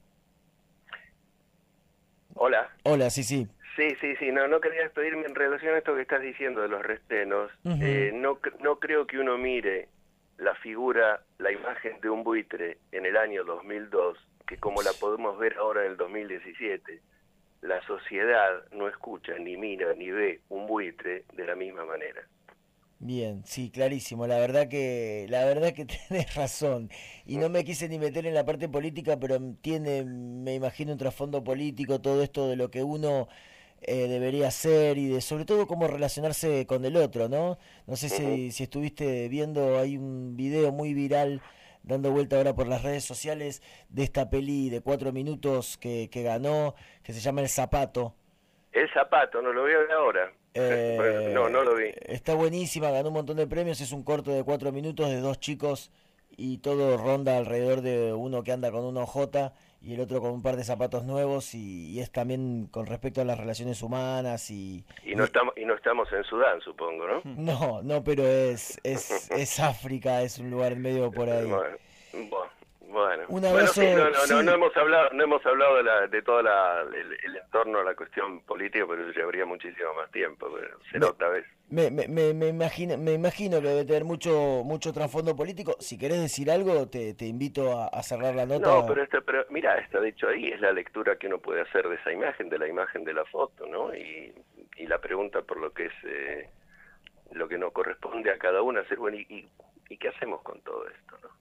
Hola. Hola, sí, sí. Sí, sí, sí, no, no quería despedirme en relación a esto que estás diciendo de los restrenos. Ujú. eh, no, cre- no creo que uno mire la figura, la imagen de un buitre en el año dos mil dos, que como la podemos ver ahora en el dos mil diecisiete, la sociedad no escucha, ni mira, ni ve un buitre de la misma manera. Bien, sí, clarísimo. La verdad que, la verdad que tenés razón. Y no me quise ni meter en la parte política, pero tiene, me imagino, un trasfondo político todo esto de lo que uno eh, debería hacer y de sobre todo cómo relacionarse con el otro, ¿no? No sé si, si estuviste viendo, hay un video muy viral dando vuelta ahora por las redes sociales de esta peli de cuatro minutos que, que ganó, que se llama El Zapato. El zapato, no lo veo ahora. Eh, Bueno, no, no lo vi. Está buenísima, ganó un montón de premios, es un corto de cuatro minutos de dos chicos y todo ronda alrededor de uno que anda con una ojota y el otro con un par de zapatos nuevos, y, y es también con respecto a las relaciones humanas y... Y no estamos y no estamos en Sudán, supongo, ¿no? No, no, pero es, es, es África, es un lugar medio por ahí. Bueno, bu- bueno. Un Bueno, abrazo, sí, no, no, sí. no, no hemos hablado, no hemos hablado de, la, de todo la, el, el entorno a la cuestión política, pero llevaría muchísimo más tiempo, pero será otra vez. Me, me, me, me imagino, me imagino que debe tener mucho mucho trasfondo político. Si querés decir algo, te, te invito a, a cerrar la nota. No, pero, este, pero mira, está dicho ahí, es la lectura que uno puede hacer de esa imagen, de la imagen de la foto, ¿no? Y, y la pregunta por lo que es eh, lo que nos corresponde a cada uno hacer, bueno, y, y, ¿y qué hacemos con todo esto, no?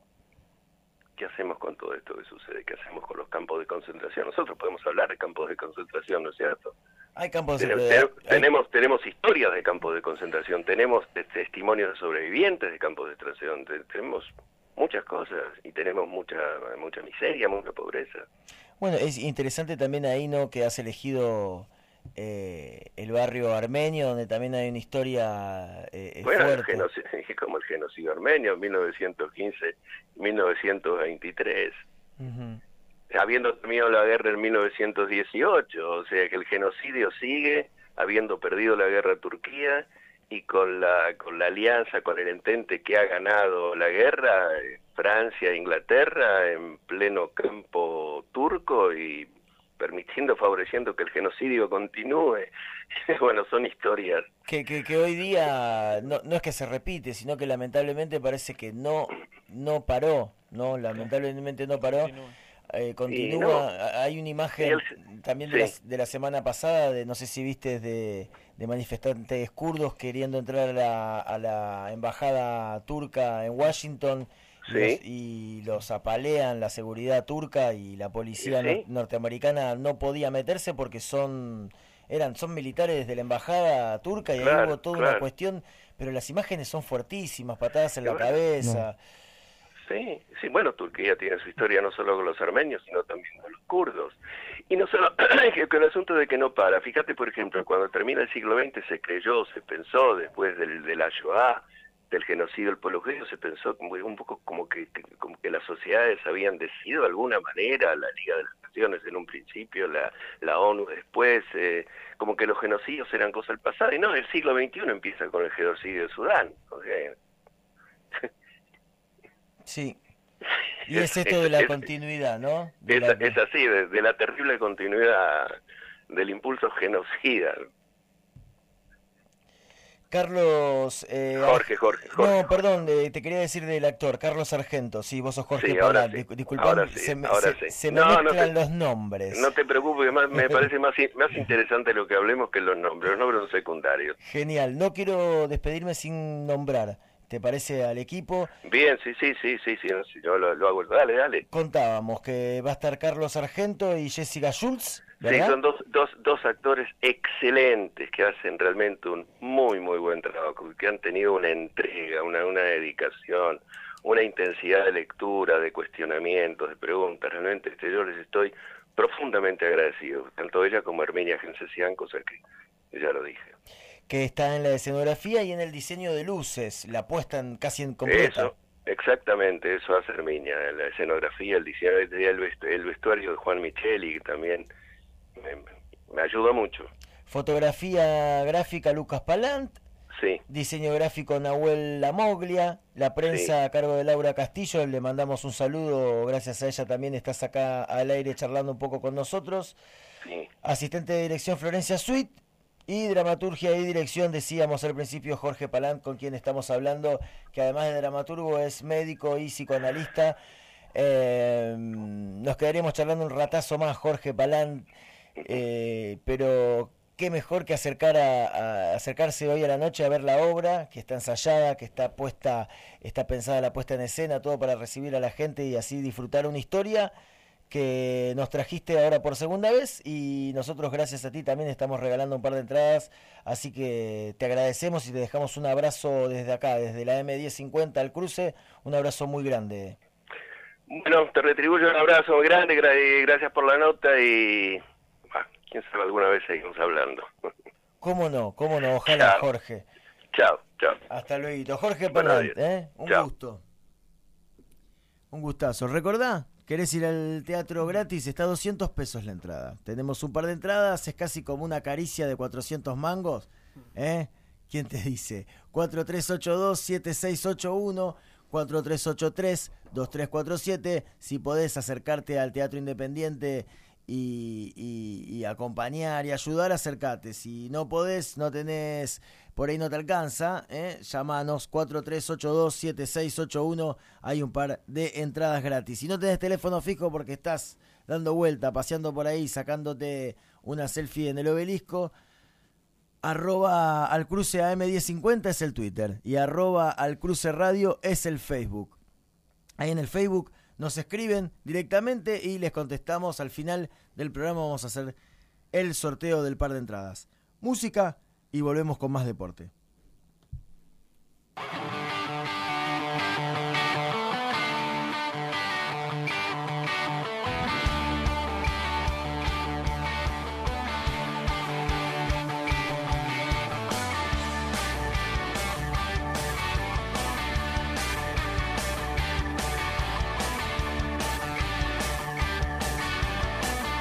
¿Qué hacemos con todo esto que sucede? ¿Qué hacemos con los campos de concentración? Nosotros podemos hablar de campos de concentración, ¿no es cierto? Hay campos de Tenemos, concentración. tenemos, tenemos historias de campos de concentración, tenemos te- testimonios de sobrevivientes de campos de concentración, te- tenemos muchas cosas y tenemos mucha mucha miseria, mucha pobreza. Bueno, es interesante también ahí, ¿no?, que has elegido eh, el barrio armenio, donde también hay una historia eh, Bueno, el fuerte. genocidio, como el genocidio armenio en mil novecientos quince, mil novecientos veintitrés, Ujú. habiendo terminado la guerra en mil novecientos dieciocho, o sea que el genocidio sigue, habiendo perdido la guerra a Turquía y con la con la alianza, con el entente que ha ganado la guerra, eh, Francia e Inglaterra en pleno campo turco y permitiendo, favoreciendo que el genocidio continúe. Bueno, son historias. Que, que, que hoy día no, no es que se repite, sino que lamentablemente parece que no no paró, no, lamentablemente no paró. Eh, continúa, no. Hay una imagen el, también de, sí. la, de la semana pasada, de no sé si viste, de, de manifestantes kurdos queriendo entrar a la, a la embajada turca en Washington, sí. y, los, y los apalean la seguridad turca y la policía ¿Sí? no, norteamericana no podía meterse porque son eran son militares de la embajada turca y claro, ahí hubo toda claro. una cuestión, pero las imágenes son fuertísimas, patadas en claro. la cabeza. No. Sí, sí, bueno, Turquía tiene su historia no solo con los armenios, sino también con los kurdos. Y no solo con el asunto de que no para. Fíjate, por ejemplo, cuando termina el siglo veinte se creyó, se pensó, después del, de la Shoah, del genocidio del pueblo judío, se pensó como, un poco como que, como que las sociedades habían decidido de alguna manera, la Liga de las Naciones en un principio, la, la ONU después, eh, como que los genocidios eran cosa del pasado. Y no, el siglo veintiuno empieza con el genocidio de Sudán. Okay. Sí, y es esto de la es, continuidad, ¿no? De es, la... es así, de, de la terrible continuidad del impulso genocida. Carlos... Eh, Jorge, Jorge, Jorge. No, perdón, eh, te quería decir del actor, Carlos Sargento, sí, vos sos Jorge sí, Palat, sí, disculpame, sí, se, me, ahora se, sí. se me no, mezclan no te, los nombres. No te preocupes, más, me parece más, más interesante lo que hablemos que los nombres, los nombres son secundarios. Genial, no quiero despedirme sin nombrar. ¿Te parece al equipo? Bien, sí, sí, sí, sí, sí, sí yo lo, lo hago. Dale, dale. Contábamos que va a estar Carlos Sargento y Jessica Schultz, ¿verdad? Sí, son dos, dos, dos actores excelentes que hacen realmente un muy, muy buen trabajo, que han tenido una entrega, una, una dedicación, una intensidad de lectura, de cuestionamientos, de preguntas. Realmente este, yo les estoy profundamente agradecido, tanto ella como Herminia Gencesian, cosa que ya lo dije. Que está en la escenografía y en el diseño de luces, la puesta en, casi en completa. Eso, exactamente, eso hace Herminia, la escenografía, el diseño, el vestuario de Juan Micheli, que también me, me ayudó mucho. Fotografía gráfica Lucas Palant, sí. Diseño gráfico Nahuel Lamoglia, la prensa sí. a cargo de Laura Castillo, le mandamos un saludo, gracias a ella también estás acá al aire charlando un poco con nosotros. Sí. Asistente de dirección Florencia Suit. Y dramaturgia y dirección, decíamos al principio, Jorge Palant, con quien estamos hablando, que además de dramaturgo es médico y psicoanalista. Eh, nos quedaríamos charlando un ratazo más, Jorge Palant, eh, pero qué mejor que acercar a, a acercarse hoy a la noche a ver la obra, que está ensayada, que está puesta, está pensada la puesta en escena, todo para recibir a la gente y así disfrutar una historia que nos trajiste ahora por segunda vez, y nosotros gracias a ti también estamos regalando un par de entradas, así que te agradecemos y te dejamos un abrazo desde acá, desde la eme diez cincuenta al cruce, un abrazo muy grande. Bueno, te retribuyo un abrazo muy grande, gracias por la nota y ah, quién sabe, alguna vez seguimos hablando. ¿Cómo no? ¿Cómo no? Ojalá, chao. Jorge. Chao, chao. Hasta luego. Jorge Palant, ¿eh? Un chao. gusto. Un gustazo. ¿Recordá? ¿Querés ir al teatro gratis? Está a doscientos pesos la entrada. Tenemos un par de entradas, es casi como una caricia de cuatrocientos mangos. ¿Eh? ¿Quién te dice? cuatro tres ocho dos, siete seis ocho uno, cuatro tres ocho tres, dos tres cuatro siete. Si podés acercarte al Teatro Independiente y, y, y acompañar y ayudar, acercate. Si no podés, no tenés... Por ahí no te alcanza, ¿eh? Llámanos cuatro tres ocho dos, siete seis ocho uno, hay un par de entradas gratis. Si no tenés teléfono fijo porque estás dando vuelta, paseando por ahí, sacándote una selfie en el obelisco, arroba al cruce A M diez cincuenta es el Twitter y arroba al cruce radio es el Facebook. Ahí en el Facebook nos escriben directamente y les contestamos. Al final del programa vamos a hacer el sorteo del par de entradas. Música y volvemos con más deporte.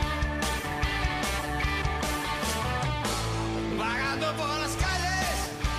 Vagando por las calles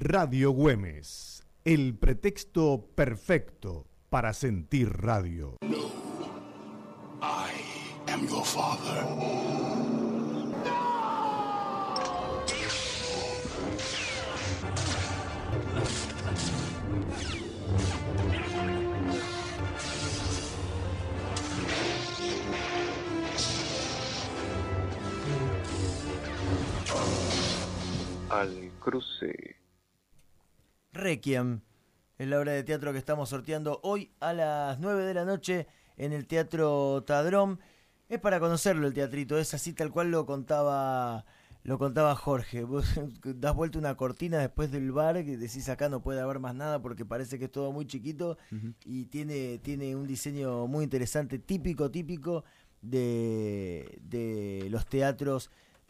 Radio Güemes, el pretexto perfecto para sentir radio. I am your father. Al cruce. Requiem es la obra de teatro que estamos sorteando hoy a las nueve de la noche en el Teatro Tadrón. Es para conocerlo el teatrito, es así tal cual lo contaba lo contaba Jorge. Vos das vuelta una cortina después del bar y decís acá no puede haber más nada porque parece que es todo muy chiquito. Uh-huh. Y tiene, tiene un diseño muy interesante, típico, típico de, de los teatros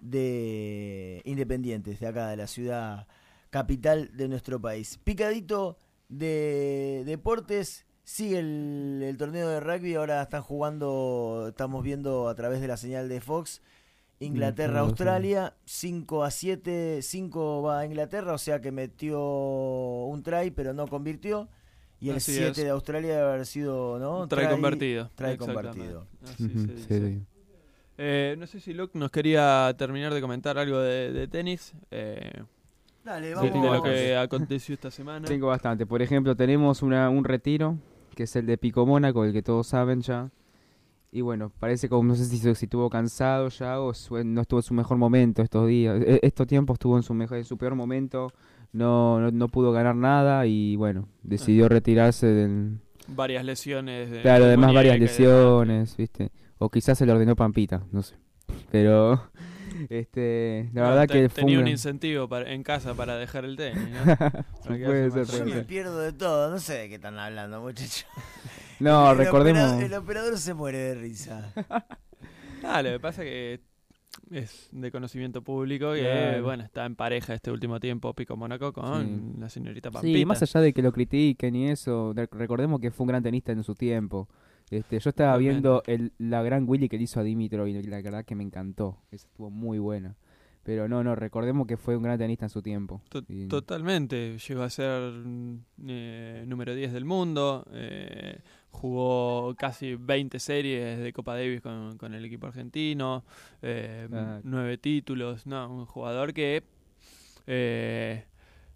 de independientes de acá, de la ciudad capital de nuestro país. Picadito de deportes, sigue el, el torneo de rugby, ahora están jugando, estamos viendo a través de la señal de Fox, Inglaterra-Australia, cinco a siete, cinco va a Inglaterra, o sea que metió un try pero no convirtió, y el siete de Australia debe haber sido, ¿no? Try, try convertido. Try convertido. Así uh-huh. se dice. Sí. Eh, no sé si Luke nos quería terminar de comentar algo de, de tenis. Eh, Dale, vamos. De, de lo que aconteció esta semana. Tengo bastante. Por ejemplo, tenemos una, un retiro, que es el de Pico Mónaco, el que todos saben ya. Y bueno, parece como, no sé si, si estuvo cansado ya o su, no estuvo en su mejor momento estos días. Estos tiempos estuvo en su, mejor, en su peor momento, no, no, no pudo ganar nada y bueno, decidió retirarse del... Varias lesiones. De claro, además varias lesiones, ¿viste? O quizás se le ordenó Pampita, no sé. Pero, este, la no, verdad te, que fue tenía un... un incentivo para, en casa para dejar el tenis, ¿no? puede ser, Yo puede me pierdo de todo, no sé de qué están hablando, muchachos. No, el recordemos... Operador, el operador se muere de risa. Ah, lo que pasa es que es de conocimiento público que, claro. bueno, está en pareja este último tiempo Pico Mónaco con sí. la señorita Pampita. Sí, más allá de que lo critiquen y eso, recordemos que fue un gran tenista en su tiempo. Este, yo estaba Realmente. viendo el, la gran Willy que le hizo a Dimitrov y la verdad que me encantó. Esa estuvo muy buena. Pero no, no, recordemos que fue un gran tenista en su tiempo. To- y... Totalmente. Llegó a ser eh, número diez del mundo. Eh, jugó casi veinte series de Copa Davis con, con el equipo argentino. Eh, ah. Nueve títulos. No, un jugador que eh,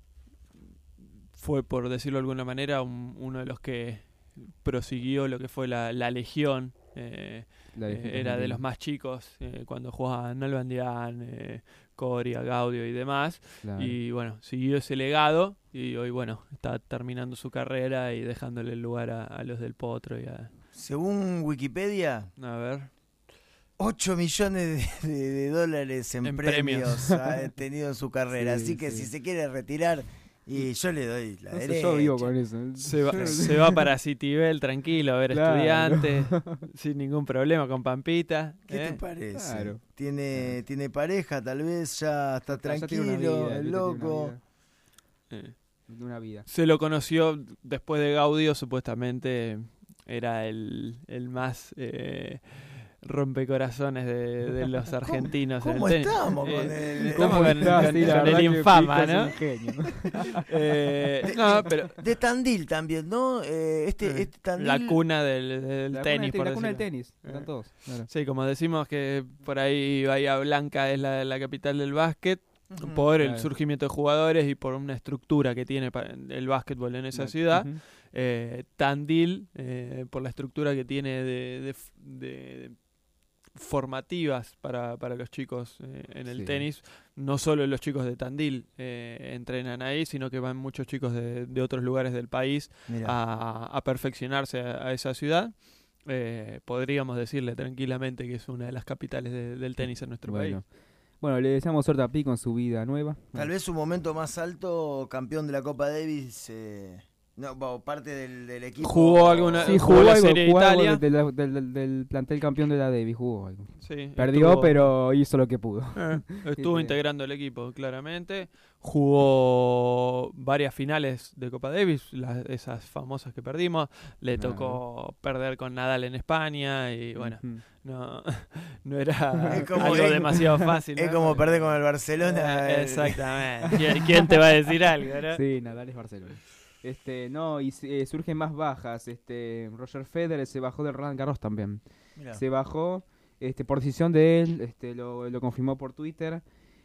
fue, por decirlo de alguna manera, un, uno de los que prosiguió lo que fue la, la Legión. Eh, la eh, era de los más chicos eh, cuando jugaban Nalbandián, eh, Coria, Gaudio y demás. Claro. Y bueno, siguió ese legado y hoy, bueno, está terminando su carrera y dejándole el lugar a, a los del Potro. Y a... Según Wikipedia, a ver, ocho millones de, de, de dólares en, en premios, premios ha tenido en su carrera. Sí, Así que sí. si se quiere retirar... Y yo le doy la no derecha. Yo vivo con eso. Se va, se va para Citibel tranquilo a ver claro. estudiantes, sin ningún problema, con Pampita. ¿Qué ¿eh? te parece? Claro. Tiene, claro. tiene pareja, tal vez ya está tranquilo, ya vida, el loco. Una vida. Eh. una vida. Se lo conoció después de Gaudio, supuestamente era el, el más... Eh, rompecorazones de, de los argentinos. ¿Cómo, en el estamos eh, con el, ¿cómo con, está, con, sí, con el infama, ¿no? eh, no pero de Tandil también, ¿no? Eh, este, este Tandil, la cuna del, del la tenis, cuna, por la cuna decirlo. del tenis, están todos. Claro. Sí, como decimos que por ahí Bahía Blanca es la, la capital del básquet, uh-huh, por el claro. surgimiento de jugadores y por una estructura que tiene el básquetbol en esa uh-huh. ciudad. Eh, Tandil, eh, por la estructura que tiene de, de, de formativas para, para los chicos eh, en el sí. tenis. No solo los chicos de Tandil eh, entrenan ahí, sino que van muchos chicos de, de otros lugares del país a, a perfeccionarse a, a esa ciudad. Eh, podríamos decirle tranquilamente que es una de las capitales de, del tenis en nuestro bueno. país. Bueno, le deseamos suerte a Pi con su vida nueva. Tal vez su momento más alto, campeón de la Copa Davis eh, No, bueno, parte del, del equipo. Jugó alguna Sí, jugó, jugó la algo, Serie de jugó algo Italia. del, del, del, del plantel campeón de la Davis, jugó algo. Sí, Perdió, estuvo, pero hizo lo que pudo. eh, estuvo Sí. integrando el equipo, claramente. Jugó varias finales de Copa Davis, las, esas famosas que perdimos. Le Claro. tocó perder con Nadal en España y bueno, Ujú. no, no era Es como- algo es- demasiado fácil. Es ¿no? como perder con el Barcelona. Eh, Exactamente. ¿Quién, quién te va a decir algo, no? Sí, Nadal es Barcelona. Este, no, y eh, surgen más bajas. Este, Roger Federer se bajó del Roland Garros también. Mirá. Se bajó este, por decisión de él, este, lo, lo confirmó por Twitter.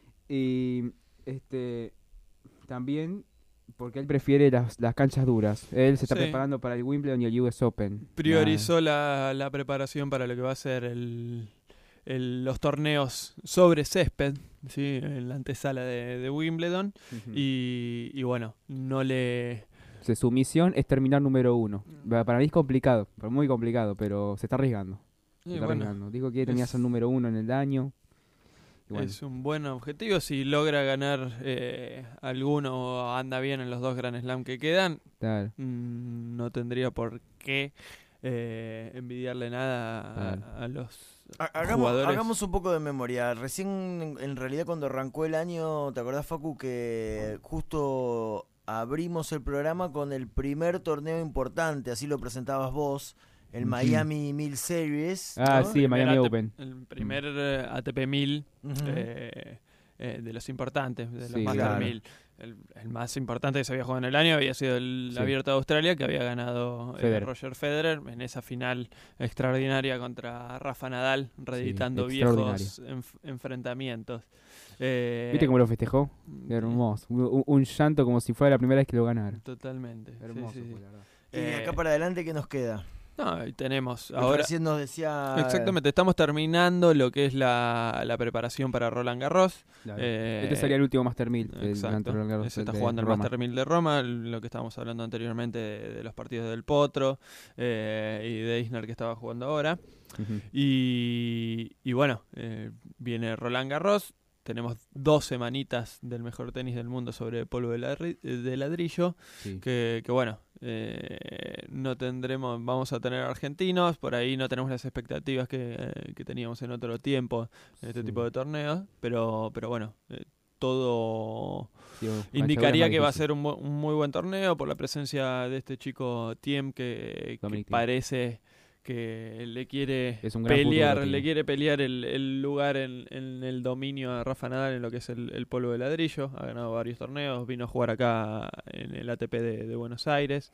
Y este también porque él prefiere las, las canchas duras. Él se está Sí. preparando para el Wimbledon y el U S Open. Priorizó la, la preparación para lo que va a ser el, el- los torneos sobre césped, ¿sí? En la antesala de, de Wimbledon. Ujú. y, y bueno, no le... O sea, su misión es terminar número uno. Pa- Para mí es complicado, pero muy complicado, pero se está arriesgando. Se y está bueno, arriesgando. Dijo que tenía que es- ser número uno en el año. Y bueno, es un buen objetivo. Si logra ganar eh, alguno o anda bien en los dos Grand Slam que quedan, claro. mm, no tendría por qué eh, envidiarle nada a, Claro. a los Ha- Hagamos, jugadores. hagamos un poco de memoria. Recién, en, en realidad, cuando arrancó el año, ¿te acordás, Facu, que justo abrimos el programa con el primer torneo importante, así lo presentabas vos, el Ujú. Miami Mil Series? Ah, ¿no? sí, el Miami A T P Open. El primer eh, A T P mil Ujú. eh, eh, de los importantes, de los Sí, Master claro. mil. El, el más importante que se había jugado en el año había sido el Sí. Abierto de Australia, que había ganado eh, Federer. Roger Federer en esa final extraordinaria contra Rafa Nadal, reeditando extraordinaria. viejos enf- enfrentamientos. Eh, ¿Viste cómo lo festejó? Hermoso. Un, un llanto como si fuera la primera vez que lo ganara. Totalmente. sí, Hermoso, sí, sí. fue, la verdad. Y de Eh, acá para adelante, ¿qué nos queda? no, y tenemos Ahora, ahora... recién nos decía... Exactamente, estamos terminando lo que es la, la preparación para Roland Garros. Claro. Eh, este sería el último Master mil. el Exacto. durante Roland Garros, Se está el de jugando el Roma. Master mil de Roma, lo que estábamos hablando anteriormente de, de los partidos del Potro eh, y de Isner que estaba jugando ahora. Ujú. Y, y bueno, eh, viene Roland Garros. Tenemos dos semanitas del mejor tenis del mundo sobre polvo de, ladri- de ladrillo. Sí. Que, que bueno, eh, no tendremos, vamos a tener argentinos. Por ahí no tenemos las expectativas que, eh, que teníamos en otro tiempo en este Sí. tipo de torneos. Pero, pero bueno, eh, todo Sí, cancha indicaría dura es que más va a difícil. ser un, bu- un muy buen torneo por la presencia de este chico Thiem que, que Dominic Thiem. parece que le quiere Es un gran pelear, futuro, le Thiem. quiere pelear el, el lugar en, en el dominio a Rafa Nadal en lo que es el, el polvo de ladrillo. Ha ganado varios torneos, vino a jugar acá en el A T P de, de Buenos Aires.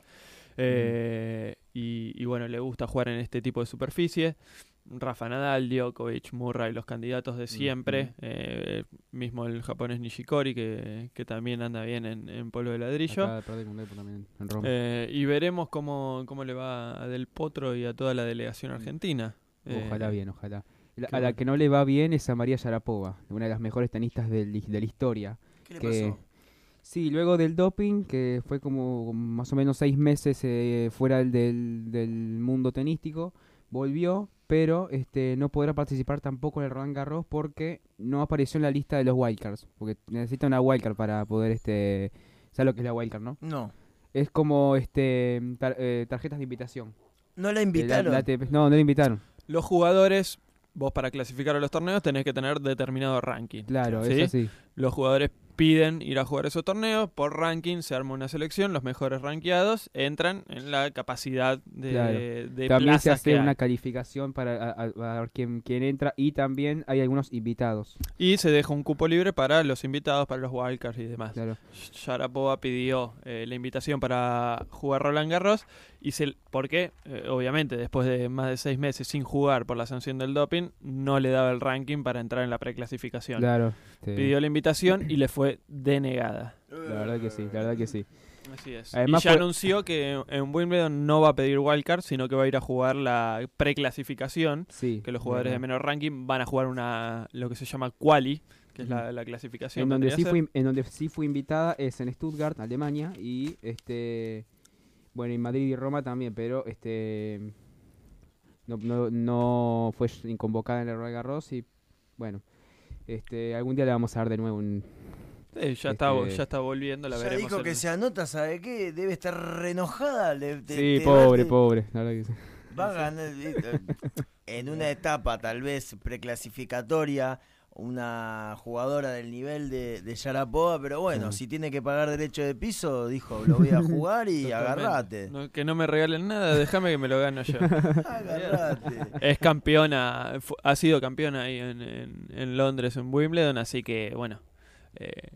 Eh, y, y bueno, le gusta jugar en este tipo de superficie. Rafa Nadal, Djokovic, Murray, los candidatos de siempre. Ujú. Eh, mismo el japonés Nishikori, que, que también anda bien en, en polvo de ladrillo. Acaba de perder un Mundial también en Roma. Eh, y veremos cómo, cómo le va a Del Potro y a toda la delegación argentina. Ojalá Eh, bien, ojalá. La- qué a la bueno. que no le va bien es a María Sharapova, una de las mejores tenistas del- de la historia. ¿Qué le que- pasó? Sí, luego del doping, que fue como más o menos seis meses eh, fuera del, del mundo tenístico, volvió, pero este no podrá participar tampoco en el Roland Garros porque no apareció en la lista de los wildcards, porque necesita una wildcard para poder, este ¿sabes lo que es la wildcard, no? No. Es como este tar- eh, tarjetas de invitación. ¿No la Eh, invitaron? la- la A T P no, no la invitaron. Los jugadores, vos para clasificar a los torneos tenés que tener determinado ranking. Claro, ¿sí? es así. Los jugadores piden ir a jugar esos torneos, por ranking se arma una selección, los mejores rankeados entran en la capacidad de, Claro. de También se plazas hace que hay. una calificación para a, a- a ver quién, quién entra y también hay algunos invitados. Y se deja un cupo libre para los invitados, para los wildcards y demás. Claro. Sharapova pidió eh, la invitación para jugar Roland Garros. Y se, ¿por qué? Eh, obviamente, después de más de seis meses sin jugar por la sanción del doping, no le daba el ranking para entrar en la preclasificación. Claro. sí. Pidió la invitación y le fue denegada. La verdad que sí, la verdad que sí. Así es. Además y ya fue- anunció que en Wimbledon no va a pedir wildcard, sino que va a ir a jugar la preclasificación. Sí. Que los jugadores de verdad. menor ranking van a jugar una lo que se llama quali, que es la, la clasificación. En donde, vendría sí a ser. fui, en donde sí fui invitada es en Stuttgart, Alemania, y este bueno, en Madrid y Roma también, pero este no, no, no fue convocada en el Roland Garros y bueno, este algún día le vamos a dar de nuevo un, Sí, ya, está, Este, ya está volviendo, la Ya veremos. dijo el- que se anota, ¿sabe qué? Debe estar re enojada. le- te- Sí, te- pobre, te- pobre. La verdad que sí. Va a ganar eh, en una etapa tal vez preclasificatoria una jugadora del nivel de, de Sharapova, pero bueno, Sí. si tiene que pagar derecho de piso, dijo, lo voy a jugar y Totalmente. agarrate. No, que no me regalen nada, déjame que me lo gano yo. Agarrate. Es campeona, fu- ha sido campeona ahí en, en, en Londres, en Wimbledon, así que bueno, eh,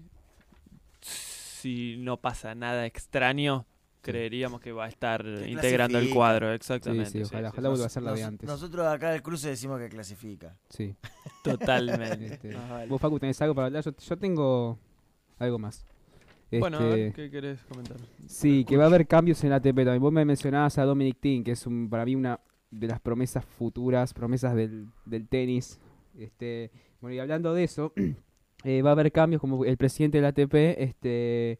si no pasa nada extraño, creeríamos que va a estar integrando el clasifica. cuadro, exactamente. Sí, sí, ojalá, sí, ojalá vuelva a Nos- ser la de nos- antes. Nosotros acá del cruce decimos que clasifica. Sí. Totalmente. Este, Más vale. Vos, Facu, tenés algo para hablar. Yo, yo tengo algo más. Bueno, a Este, ver, ¿qué querés comentar? Sí, que va a haber cambios en la A T P también. Vos me mencionabas a Dominic Thiem, que es un, para mí una de las promesas futuras, promesas del, del tenis. Este, bueno, y hablando de eso, eh, va a haber cambios, como el presidente de la A T P este,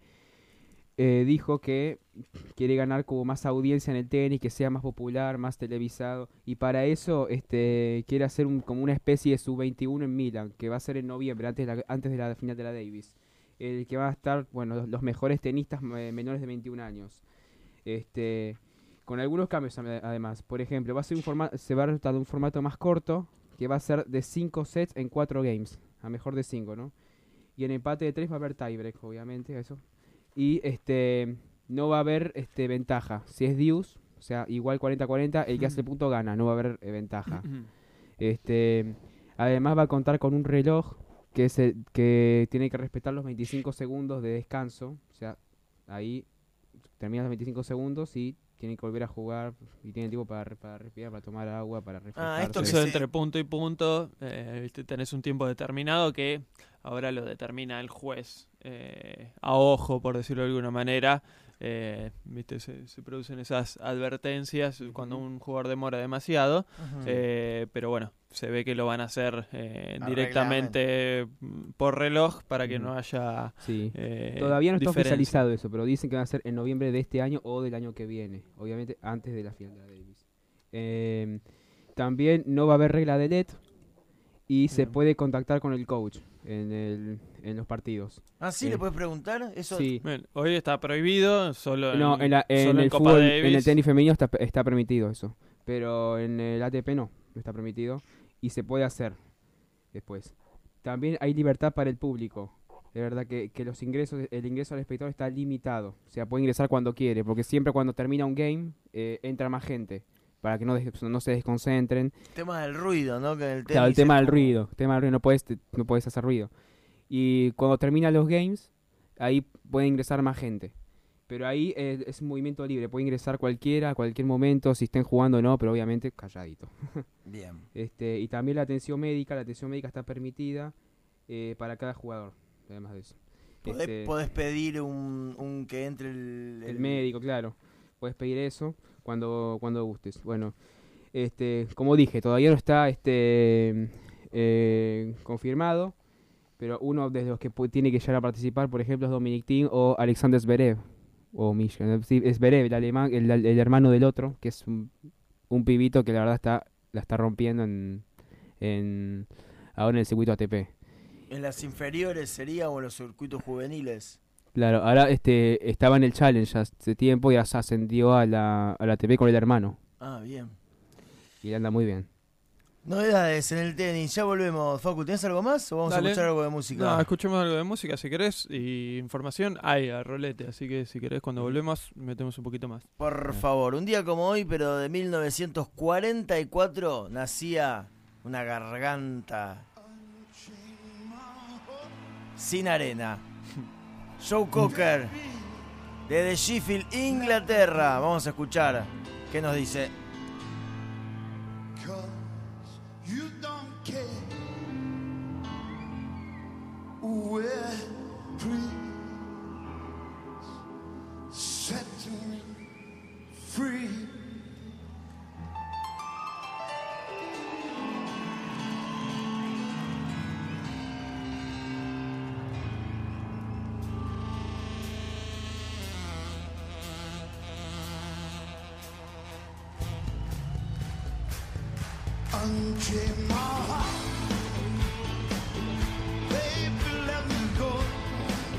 eh, dijo que quiere ganar como más audiencia en el tenis, que sea más popular, más televisado, y para eso este, quiere hacer un, como una especie de sub veintiuno en Milán, que va a ser en noviembre, antes de la, antes de la final de la Davis. El que va a estar, bueno, los, los mejores tenistas eh, menores de veintiún años. Este, con algunos cambios ade- además. Por ejemplo, va a ser un formato, se va a tratar de un formato más corto, que va a ser de cinco sets en cuatro games, a mejor de cinco, ¿no? Y en empate de tres va a haber tiebreak, obviamente, eso. Y este no va a haber este ventaja. Si es deuce, o sea, igual cuarenta cuarenta, el que hace el punto gana, no va a haber eh, ventaja. Este, además va a contar con un reloj que es el, que tiene que respetar los veinticinco segundos de descanso, o sea, ahí termina los veinticinco segundos y tienen que volver a jugar y tienen tiempo para, re- para respirar, para tomar agua, para refrescarse. esto que Eso se- entre punto y punto, eh, viste, tenés un tiempo determinado que ahora lo determina el juez eh, a ojo, por decirlo de alguna manera. Eh, viste, se, se producen esas advertencias cuando un jugador demora demasiado, Ujú. eh, pero bueno, se ve que lo van a hacer eh, A directamente mm, por reloj para que Ujú. no haya Sí. eh, Todavía no está diferencia. oficializado eso, pero dicen que va a ser en noviembre de este año o del año que viene, obviamente antes de la final de la Davis. Eh, también no va a haber regla de L E D y se Bien. puede contactar con el coach en, el, en los partidos. Ah, sí, Eh, ¿le puedes preguntar? Eso Sí. Bien, hoy está prohibido, solo en, No, en, la- en solo el Copa fútbol, Davis. en el tenis femenino está, está permitido eso, pero en el A T P no, no está permitido y se puede hacer después. También hay libertad para el público. De verdad que, que los ingresos, el ingreso al espectador está limitado, o sea, puede ingresar cuando quiere, porque siempre cuando termina un game eh, entra más gente para que no, des- no se desconcentren. tema del ruido, ¿no? Que en el Claro, el tenis tema es del como- ruido, el tema del ruido, no puedes, te- no puedes hacer ruido. Y cuando terminan los games, ahí puede ingresar más gente. Pero ahí eh, es un movimiento libre, puede ingresar cualquiera, a cualquier momento, si estén jugando o no, pero obviamente calladito. Bien. Este, y también la atención médica, la atención médica está permitida eh, para cada jugador, además de eso. Podés, Este, podés pedir un, un que entre el, el médico, claro. Puedes pedir eso cuando cuando gustes. Bueno, este, como dije, todavía no está este eh, confirmado, pero uno de los que pu- tiene que llegar a participar, por ejemplo, es Dominic Thiem o Alexander Zverev o Misha. Sí, es Zverev, el alemán, el, el hermano del otro, que es un, un pibito que la verdad está la está rompiendo en, en ahora en el circuito A T P. En las inferiores sería o en los circuitos juveniles. Claro, ahora este estaba en el Challenge hace tiempo y ya ascendió a la, a la A T P con el hermano. Ah, bien. Y anda muy bien. Novedades en el tenis. Ya volvemos. Facu, ¿tienes algo más o vamos Dale. a escuchar algo de música? No, escuchemos algo de música si querés. Y información hay a rolete. Así que si querés, cuando volvemos, metemos un poquito más. Por favor, un día como hoy, pero de mil novecientos cuarenta y cuatro, nacía una garganta sin arena. Joe Cocker, desde Sheffield, Inglaterra. Vamos a escuchar qué nos dice. You don't care. We're free. Set me free. Unchain my heart, baby, let me go.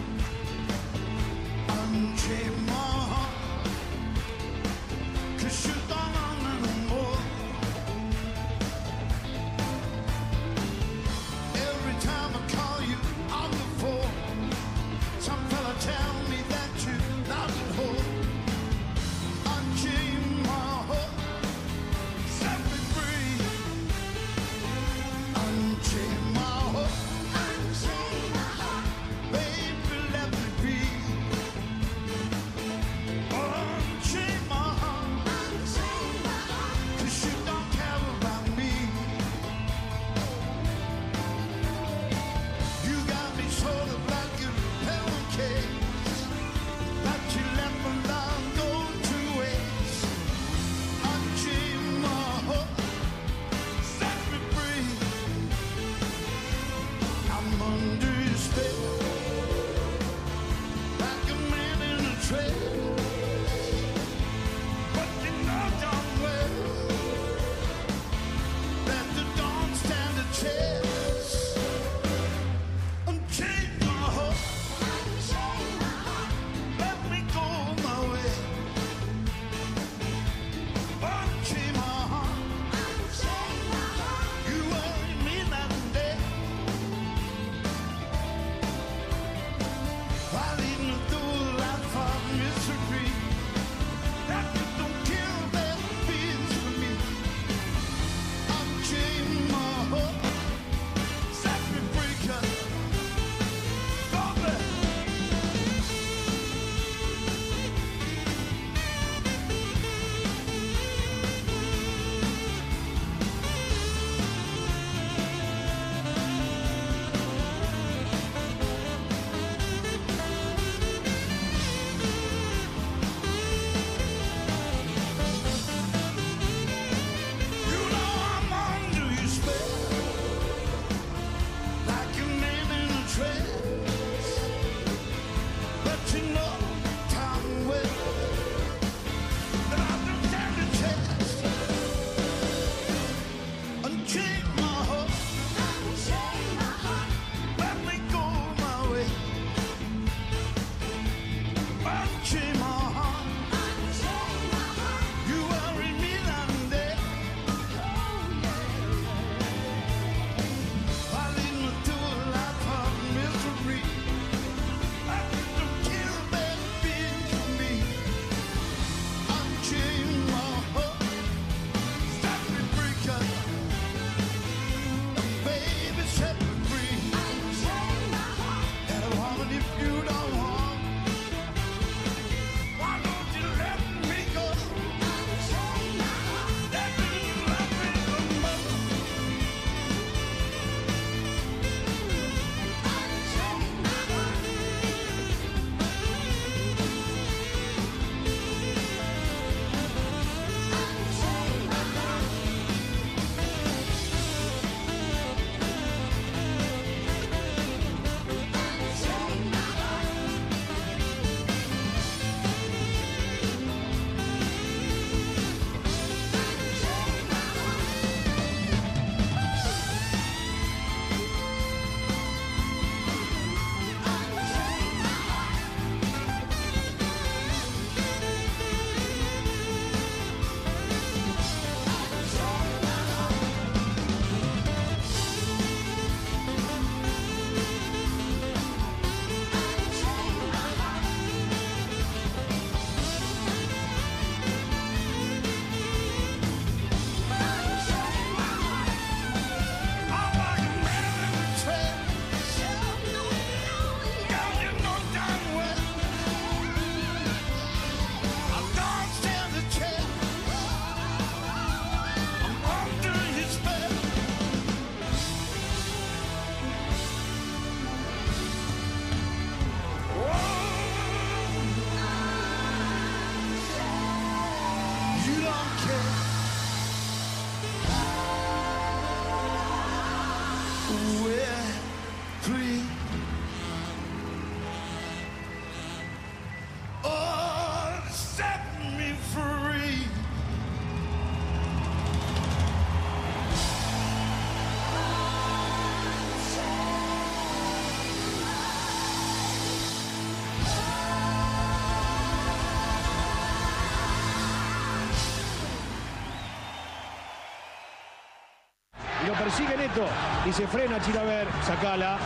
persigue Neto y se frena Chilaver, sacala.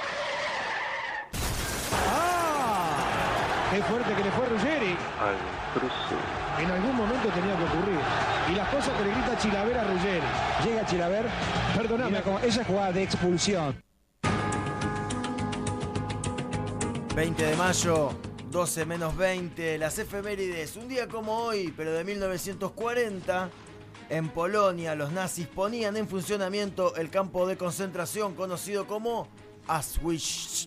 ¡Ah! ¡Qué fuerte que le fue Ruggeri! Al cruce. En algún momento tenía que ocurrir. Y las cosas que le grita Chilaver a Ruggeri. Llega Chilaver, perdóname. Esa jugada de expulsión. veinte de mayo, doce menos veinte, las efemérides. Un día como hoy, pero de mil novecientos cuarenta, en Polonia los nazis ponían en funcionamiento el campo de concentración conocido como Auschwitz.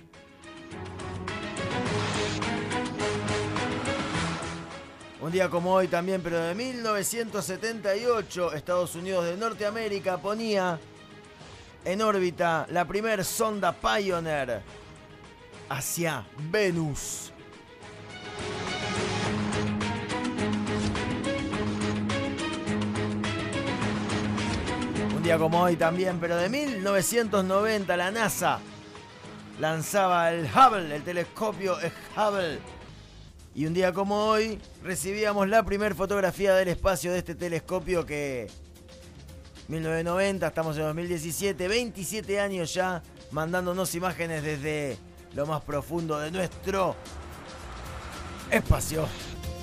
Un día como hoy también, pero de mil novecientos setenta y ocho, Estados Unidos de Norteamérica ponía en órbita la primer sonda Pioneer hacia Venus. Un día como hoy también, pero de mil novecientos noventa, la NASA lanzaba el Hubble, el telescopio Hubble. Y un día como hoy recibíamos la primera fotografía del espacio de este telescopio que mil novecientos noventa, estamos en dos mil diecisiete, veintisiete años ya mandándonos imágenes desde lo más profundo de nuestro espacio.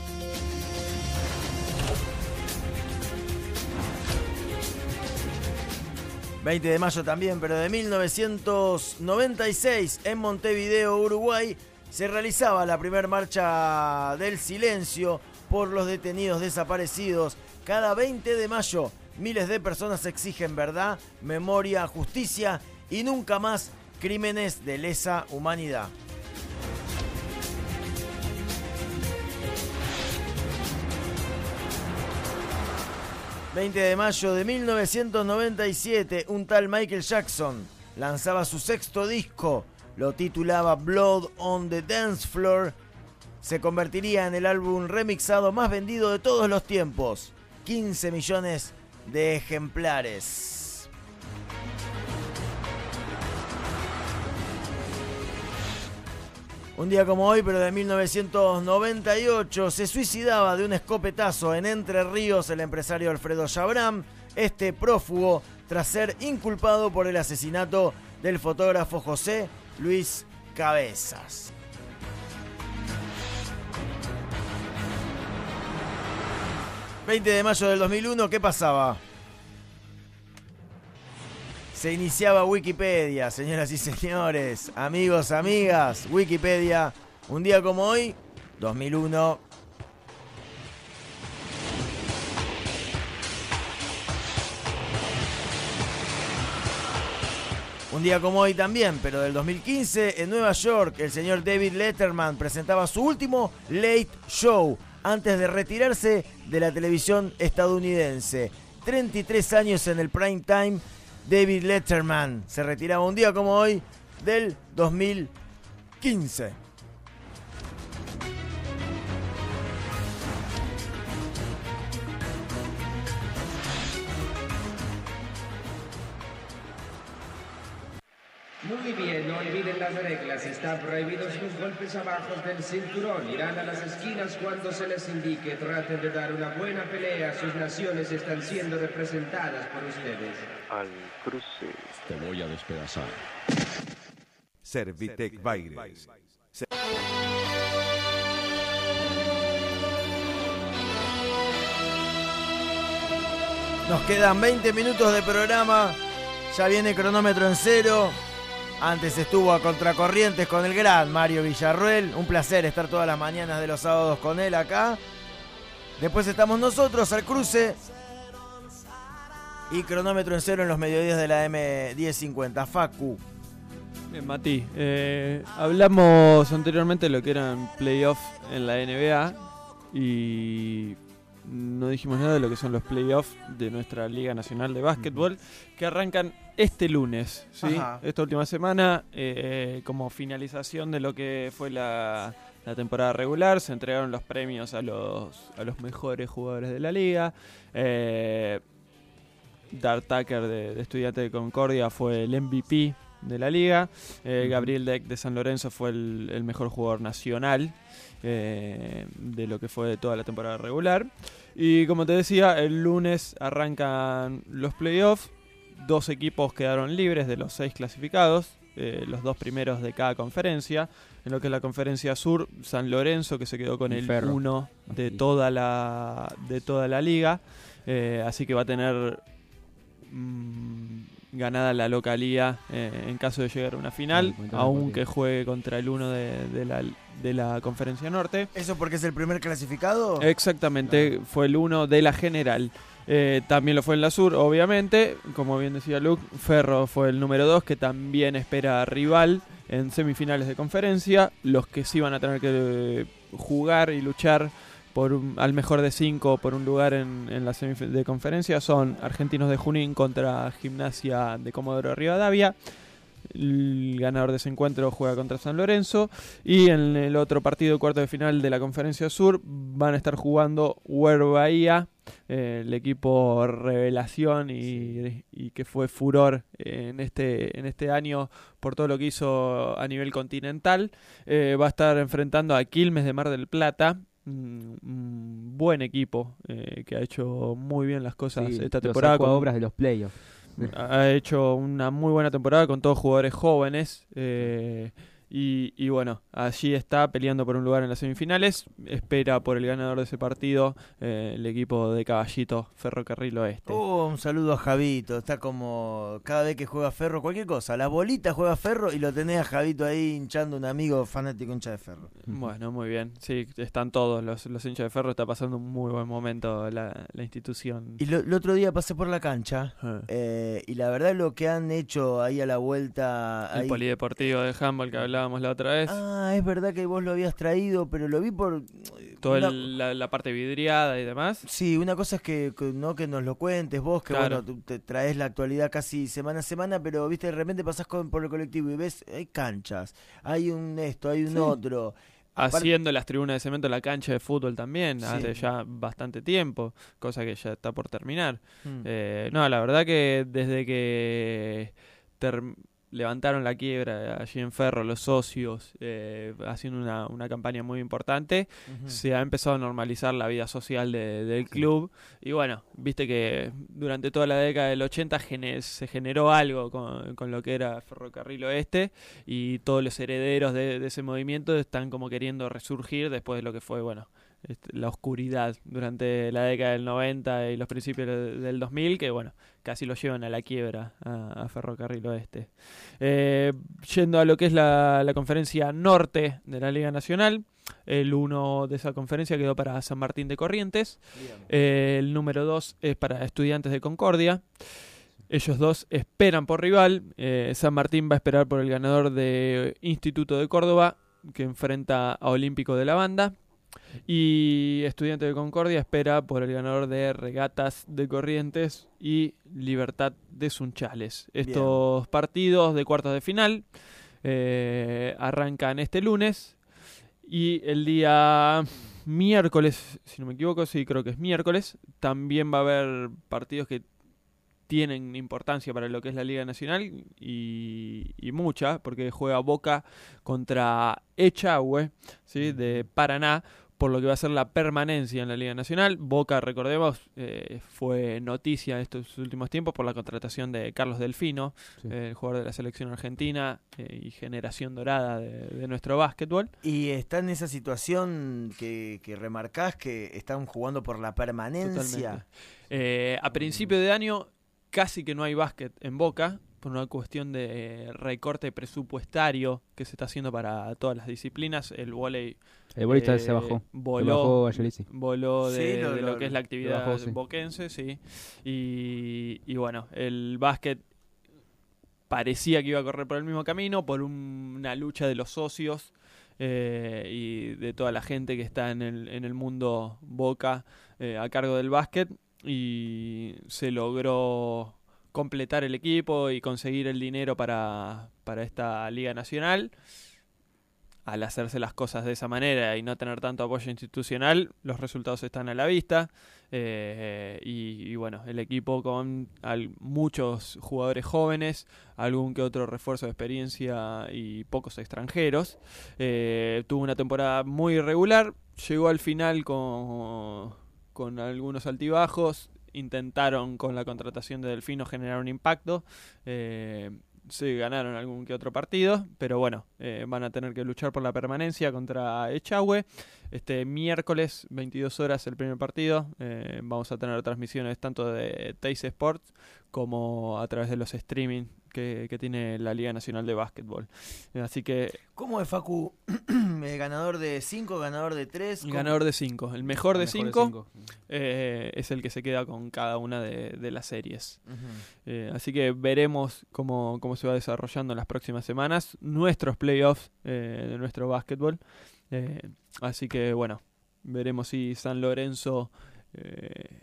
veinte de mayo también, pero de mil novecientos noventa y seis, en Montevideo, Uruguay, se realizaba la primera marcha del silencio por los detenidos desaparecidos. Cada veinte de mayo, miles de personas exigen verdad, memoria, justicia y nunca más crímenes de lesa humanidad. veinte de mayo de mil novecientos noventa y siete, un tal Michael Jackson lanzaba su sexto disco, lo titulaba Blood on the Dance Floor. Se convertiría en el álbum remixado más vendido de todos los tiempos, quince millones de ejemplares. Un día como hoy, pero de mil novecientos noventa y ocho, se suicidaba de un escopetazo en Entre Ríos el empresario Alfredo Chabram, este prófugo tras ser inculpado por el asesinato del fotógrafo José Luis Cabezas. veinte de mayo del dos mil uno, ¿qué pasaba? Se iniciaba Wikipedia, señoras y señores, amigos, amigas, Wikipedia, un día como hoy, dos mil uno. Un día como hoy también, pero del dos mil quince, en Nueva York, el señor David Letterman presentaba su último Late Show antes de retirarse de la televisión estadounidense. treinta y tres años en el prime time. David Letterman se retiraba un día como hoy del dos mil quince. Muy bien, no olviden las reglas. Están prohibidos los golpes abajo del cinturón. Irán a las esquinas cuando se les indique. Traten de dar una buena pelea. Sus naciones están siendo representadas por ustedes. Al cruce. Te voy a despedazar. Servitec Baires. Nos quedan veinte minutos de programa. Ya viene cronómetro en cero. Antes estuvo a Contracorrientes con el gran Mario Villarruel. Un placer estar todas las mañanas de los sábados con él acá. Después estamos nosotros al cruce. Y cronómetro en cero en los mediodías de la M diez cincuenta. Facu. Bien, Mati. Eh, hablamos anteriormente de lo que eran playoffs en la N B A. Y no dijimos nada de lo que son los playoffs de nuestra Liga Nacional de Básquetbol, que arrancan este lunes, ¿sí? Esta última semana, eh, como finalización de lo que fue la, la temporada regular, se entregaron los premios a los, a los mejores jugadores de la liga. Eh, Dart Tucker de, de Estudiantes de Concordia fue el M V P de la liga. Eh, Gabriel Deck de San Lorenzo fue el, el mejor jugador nacional eh, de lo que fue de toda la temporada regular. Y como te decía, el lunes arrancan los playoffs. dos equipos quedaron libres de los seis clasificados, eh, los dos primeros de cada conferencia. En lo que es la conferencia sur, San Lorenzo, que se quedó con el uno de toda la, de toda la liga, eh, así que va a tener mmm, ganada la localía eh, en caso de llegar a una final, aunque juegue contra el uno de, de, la, de la conferencia norte. ¿Eso porque es el primer clasificado? Exactamente, claro. Fue el uno de la general. Eh, también lo fue en la sur, obviamente, como bien decía Luke. Ferro fue el número dos, que también espera rival en semifinales de conferencia. Los que sí van a tener que jugar y luchar por un, al mejor de cinco por un lugar en, en la semifinal de conferencia son Argentinos de Junín contra Gimnasia de Comodoro Rivadavia. El ganador de ese encuentro juega contra San Lorenzo, y en el otro partido, cuarto de final de la Conferencia Sur, van a estar jugando Huerva Bahía, eh, el equipo revelación y, y que fue furor en este, en este año por todo lo que hizo a nivel continental. Eh, va a estar enfrentando a Quilmes de Mar del Plata, un, un buen equipo eh, que ha hecho muy bien las cosas sí, esta temporada. Con obras de los playoffs. Ha hecho una muy buena temporada con todos jugadores jóvenes, eh, y, y bueno, allí está peleando por un lugar en las semifinales. Espera por el ganador de ese partido, eh, el equipo de Caballito, Ferrocarril Oeste. Oh, un saludo a Javito. Está como cada vez que juega Ferro, cualquier cosa, las bolitas juega Ferro y lo tenés a Javito ahí hinchando, un amigo fanático hincha de Ferro. Bueno, muy bien. Sí, están todos los, los hinchas de Ferro. Está pasando un muy buen momento la, la institución. Y lo, el otro día pasé por la cancha, ah. eh, y la verdad lo que han hecho ahí a la vuelta... El ahí... polideportivo de handball que hablábamos la otra vez. Ah, es verdad que vos lo habías traído, pero lo vi por... Toda una... la, la parte vidriada y demás. Sí, una cosa es que, que no que nos lo cuentes vos, que claro. bueno, tú te traes la actualidad casi semana a semana, pero viste, de repente pasás con, por el colectivo y ves, hay canchas, hay un esto, hay un sí. otro... Haciendo las tribunas de cemento en la cancha de fútbol también, sí. hace ya bastante tiempo, cosa que ya está por terminar. Mm. Eh, no, la verdad que desde que ter- levantaron la quiebra allí en Ferro, los socios, eh, haciendo una, una campaña muy importante, uh-huh. se ha empezado a normalizar la vida social de, del sí. club. Y bueno, viste que durante toda la década del ochenta gener- se generó algo con, con lo que era Ferrocarril Oeste, y todos los herederos de, de ese movimiento están como queriendo resurgir después de lo que fue, bueno, la oscuridad durante la década del noventa y los principios del dos mil, que bueno, casi lo llevan a la quiebra a, a Ferrocarril Oeste. Eh, yendo a lo que es la, la conferencia norte de la Liga Nacional, el uno de esa conferencia quedó para San Martín de Corrientes, eh, el número dos es para Estudiantes de Concordia. Ellos dos esperan por rival. eh, San Martín va a esperar por el ganador de Instituto de Córdoba, que enfrenta a Olímpico de la Banda. Y Estudiante de Concordia espera por el ganador de Regatas de Corrientes y Libertad de Sunchales. Estos Bien. partidos de cuartos de final eh, arrancan este lunes, y el día miércoles, si no me equivoco, sí, creo que es miércoles, también va a haber partidos que tienen importancia para lo que es la Liga Nacional, y, y mucha, porque juega Boca contra Echagüe, ¿sí? de Paraná, por lo que va a ser la permanencia en la Liga Nacional. Boca, recordemos, eh, fue noticia en estos últimos tiempos por la contratación de Carlos Delfino, sí. eh, el jugador de la selección argentina eh, y generación dorada de, de nuestro básquetbol. Y está en esa situación que, que remarcás, que están jugando por la permanencia. Eh, a principio de año casi que no hay básquet en Boca, por una cuestión de recorte presupuestario que se está haciendo para todas las disciplinas. El vóley el vóley eh, se bajó voló, se bajó voló de, sí, lo, de lo lo, que es la actividad bajó, sí. boquense, sí. Y, y bueno, el básquet parecía que iba a correr por el mismo camino, por un, una lucha de los socios eh, y de toda la gente que está en el, en el mundo Boca eh, a cargo del básquet, y se logró completar el equipo y conseguir el dinero para, para esta Liga Nacional. Al hacerse las cosas de esa manera y no tener tanto apoyo institucional, los resultados están a la vista, eh, y, y bueno, el equipo con al, muchos jugadores jóvenes, algún que otro refuerzo de experiencia y pocos extranjeros, eh, tuvo una temporada muy irregular, llegó al final con, con algunos altibajos. intentaron con la contratación de Delfino generar un impacto. Eh, sí, ganaron algún que otro partido, pero bueno, eh, van a tener que luchar por la permanencia contra Echagüe. Este miércoles, veintidós horas, el primer partido. Eh, vamos a tener transmisiones tanto de Teis Sports como a través de los streaming que, que tiene la Liga Nacional de Básquetbol. Eh, así que... ¿Cómo es, Facu? ¿Ganador de cinco, ganador de tres? El ganador de cinco. El mejor de cinco cinco. eh, es el que se queda con cada una de, de las series. Uh-huh. Eh, así que veremos cómo, cómo se va desarrollando en las próximas semanas nuestros playoffs eh, de nuestro básquetbol. Eh, así que bueno, veremos si San Lorenzo eh,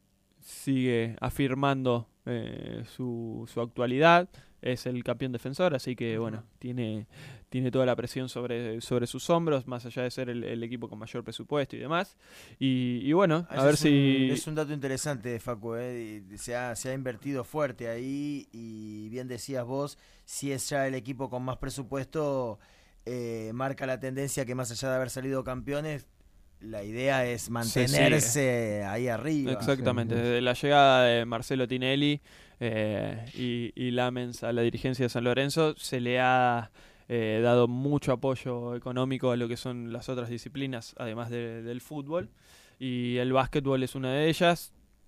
sigue afirmando eh, su, su actualidad. Es el campeón defensor, así que bueno, tiene, tiene toda la presión sobre, sobre sus hombros, más allá de ser el, el equipo con mayor presupuesto y demás. Y, y bueno, a Ese ver es si... Un, es un dato interesante, Facu, eh. se, ha, se ha invertido fuerte ahí y bien decías vos, si es ya el equipo con más presupuesto, eh, marca la tendencia que más allá de haber salido campeones, la idea es mantenerse ahí arriba. Exactamente, desde la llegada de Marcelo Tinelli eh, y, y Lamens a la dirigencia de San Lorenzo, se le ha eh, dado mucho apoyo económico a lo que son las otras disciplinas, además de, del fútbol, y el básquetbol es una de ellas,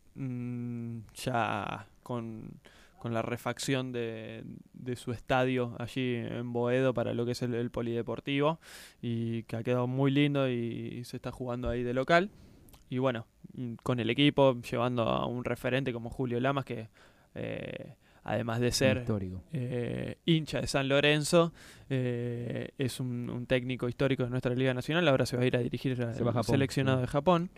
mm, ya con... con la refacción de, de su estadio allí en Boedo para lo que es el, el polideportivo, y que ha quedado muy lindo y, y se está jugando ahí de local. Y bueno, con el equipo, llevando a un referente como Julio Lamas, que eh, además de ser eh, hincha de San Lorenzo, eh, es un, un técnico histórico de nuestra Liga Nacional. Ahora se va a ir a dirigir al seleccionado sí. de Japón.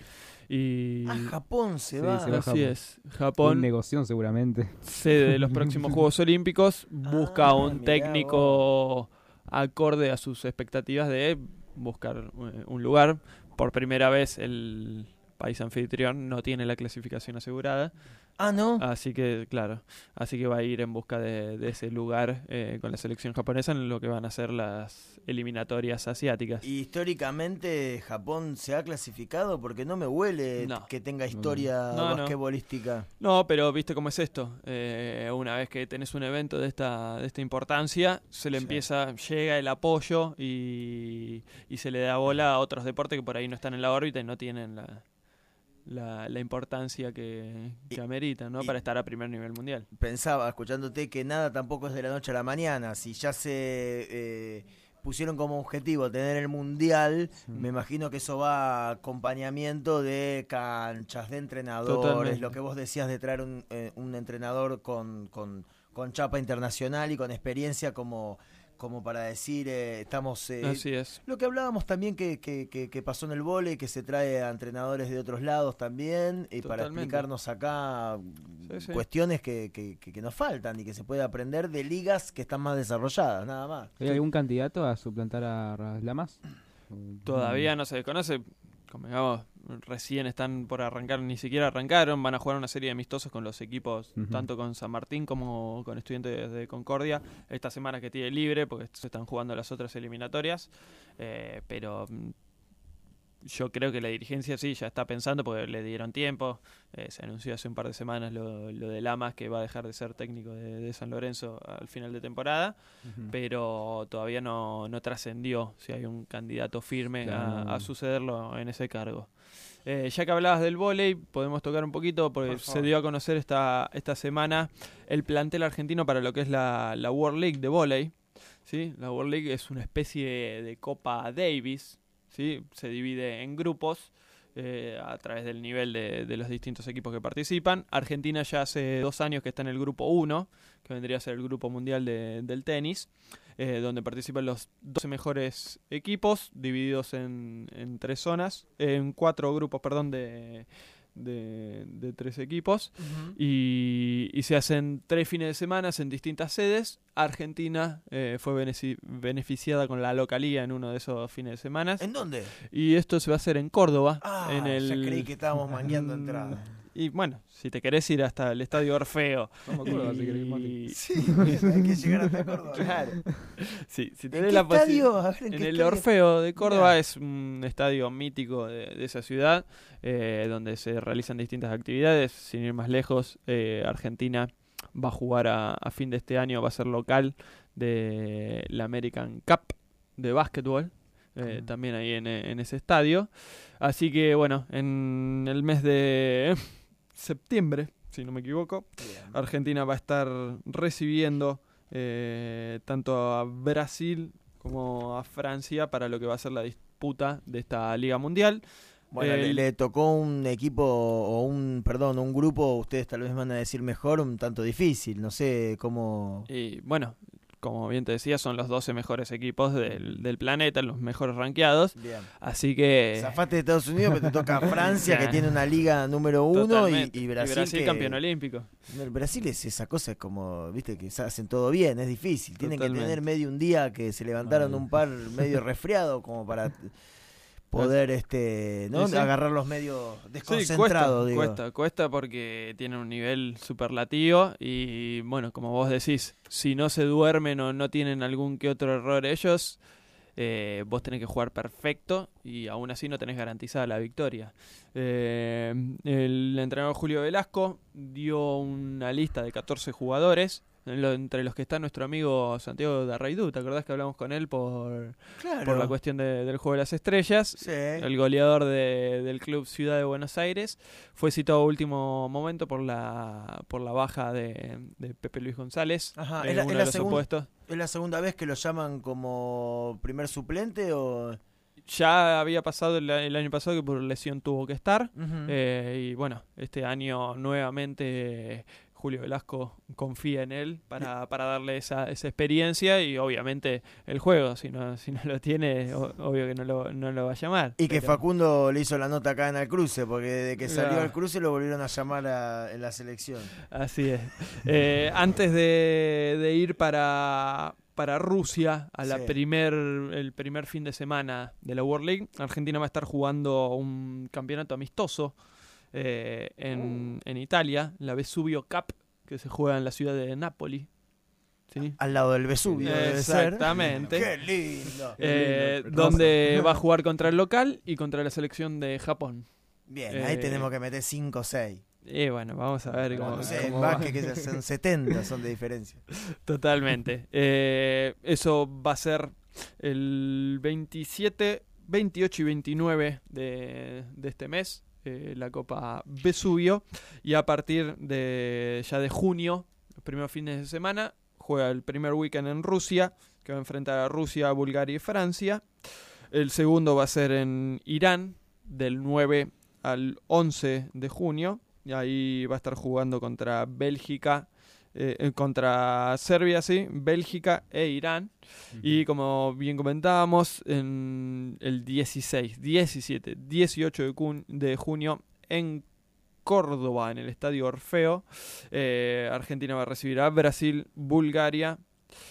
Y a Japón se sí, va. Se va Así Japón. es. Japón. Un negocio seguramente. Sede de los próximos Juegos Olímpicos. Busca ah, un técnico acorde a sus expectativas de buscar un lugar. Por primera vez el país anfitrión no tiene la clasificación asegurada. Ah, ¿no? Así que, claro, así que va a ir en busca de, de ese lugar eh, con la selección japonesa en lo que van a ser las eliminatorias asiáticas. ¿Y históricamente Japón se ha clasificado? Porque no me huele no. que tenga historia no, basquetbolística. No. no, pero viste cómo es esto. Eh, una vez que tenés un evento de esta, de esta importancia, se le sí. empieza, llega el apoyo y, y se le da bola a otros deportes que por ahí no están en la órbita y no tienen la... La, la importancia que, que y, amerita, ¿no? Para estar a primer nivel mundial. Pensaba, escuchándote, que nada tampoco es de la noche a la mañana. Si ya se eh, pusieron como objetivo tener el mundial, sí. me imagino que eso va a acompañamiento de canchas, de entrenadores, Totalmente. Lo que vos decías de traer un, eh, un entrenador con, con, con chapa internacional y con experiencia como... como para decir, eh, estamos... Eh, Así es. Lo que hablábamos también que, que, que, que pasó en el vóley, que se trae a entrenadores de otros lados también, y para explicarnos acá sí, sí. cuestiones que, que, que, que nos faltan y que se puede aprender de ligas que están más desarrolladas, nada más. ¿Hay algún candidato a suplantar a Lamas? Todavía no se desconoce. Como digamos, recién están por arrancar, ni siquiera arrancaron, van a jugar una serie de amistosos con los equipos, uh-huh. tanto con San Martín como con Estudiantes de Concordia, esta semana que tiene libre, porque se están jugando las otras eliminatorias, eh, pero yo creo que la dirigencia sí ya está pensando, porque le dieron tiempo, eh, se anunció hace un par de semanas lo, lo de Lamas, que va a dejar de ser técnico de, de San Lorenzo al final de temporada, uh-huh. pero todavía no, no trascendió si hay un candidato firme claro. a, a sucederlo en ese cargo. Eh, ya que hablabas del vóley, podemos tocar un poquito, porque Por se dio a conocer esta, esta semana el plantel argentino para lo que es la, la World League de vóley, ¿sí? La World League es una especie de Copa Davis, ¿sí? Se divide en grupos eh, a través del nivel de, de los distintos equipos que participan. Argentina ya hace dos años que está en el grupo uno, que vendría a ser el grupo mundial de, del tenis, eh, donde participan los doce mejores equipos, divididos en, en tres zonas, en cuatro grupos, perdón, de... De, de tres equipos uh-huh. y, y se hacen tres fines de semana en distintas sedes. Argentina eh, fue benefici- beneficiada con la localía en uno de esos fines de semana. ¿En dónde? Y esto se va a hacer en Córdoba. Ah, en el, ya creí que estábamos mangueando entradas. Y bueno, si te querés ir hasta el Estadio Orfeo. Vamos a Córdoba, si querés, y... Mati. Sí, hay que llegar hasta Córdoba. Claro. Sí, si ¿En tenés qué la estadio? posi- A ver, ¿en en qué el estadio? Orfeo de Córdoba Mirá. es un estadio mítico de, de esa ciudad, eh, donde se realizan distintas actividades. Sin ir más lejos, eh, Argentina va a jugar a, a fin de este año, va a ser local de la American Cup de básquetbol. Eh, también ahí en, en ese estadio. Así que bueno, en el mes de septiembre, si no me equivoco, Bien. Argentina va a estar recibiendo eh, tanto a Brasil como a Francia para lo que va a ser la disputa de esta Liga Mundial. Bueno, le, El- le tocó un equipo o un, perdón, un grupo, ustedes tal vez van a decir mejor, un tanto difícil, no sé cómo... Y bueno, como bien te decía, son los doce mejores equipos del, del planeta, los mejores rankeados. Bien. Así que... Zafaste de Estados Unidos, pero te toca Francia, que Nah. tiene una liga número uno, y, Totalmente. y Brasil, que- campeón olímpico. El Brasil es esa cosa, es como, viste, que se hacen todo bien, es difícil. Tienen que Totalmente. tener medio un día que se levantaron un par medio resfriado como para poder, este, ¿no? Sí, sí. Agarrarlos medio Sí, desconcentrados, cuesta, digo. cuesta, cuesta porque tienen un nivel superlativo y bueno, como vos decís, si no se duermen o no tienen algún que otro error ellos, eh, vos tenés que jugar perfecto y aún así no tenés garantizada la victoria. Eh, el entrenador Julio Velasco dio una lista de catorce jugadores, en lo- entre los que está nuestro amigo Santiago Darraidú. ¿Te acordás que hablamos con él por, Claro. por la cuestión de- del Juego de las Estrellas? Sí. El goleador de- del club Ciudad de Buenos Aires fue citado a último momento por la por la baja de, de Pepe Luis González. Ajá, en ¿es la, uno es de la los segun- supuestos. ¿es la segunda vez que lo llaman como primer suplente o...? Ya había pasado el, el año pasado que por lesión tuvo que estar. Ujú. eh, y bueno, este año nuevamente eh, Julio Velasco confía en él para, para darle esa, esa experiencia y obviamente el juego. Si no, si no lo tiene, o- obvio que no lo, no lo va a llamar. Y que Pero- Facundo le hizo la nota acá en el cruce, porque desde que salió Claro. al cruce lo volvieron a llamar a- en la selección. Así es. Eh, antes de, de ir para, para Rusia, a la Sí. primer, el primer fin de semana de la World League, Argentina va a estar jugando un campeonato amistoso eh, en, en Italia, la Vesuvio Cup, que se juega en la ciudad de Nápoli. ¿Sí? Al lado del Vesubio, debe ser. Exactamente. ¡Qué lindo! Eh, Qué lindo. donde va a jugar contra el local y contra la selección de Japón. Bien, Eh, ahí tenemos que meter cinco o seis. Y bueno, vamos a ver cómo, No sé, cómo en va. básquet que son setenta, son de diferencia. Totalmente. Eh, eso va a ser el veintisiete, veintiocho y veintinueve de, de este mes, eh, la Copa Vesubio. Y a partir de ya de junio, los primeros fines de semana, juega el primer weekend en Rusia, que va a enfrentar a Rusia, Bulgaria y Francia. El segundo va a ser en Irán, del nueve al once de junio. Y ahí va a estar jugando contra Bélgica, eh, eh, contra Serbia, sí, Bélgica e Irán. Y como bien comentábamos, en el dieciséis, diecisiete, dieciocho de, cun- de junio en Córdoba, en el Estadio Orfeo, eh, Argentina va a recibir a Brasil, Bulgaria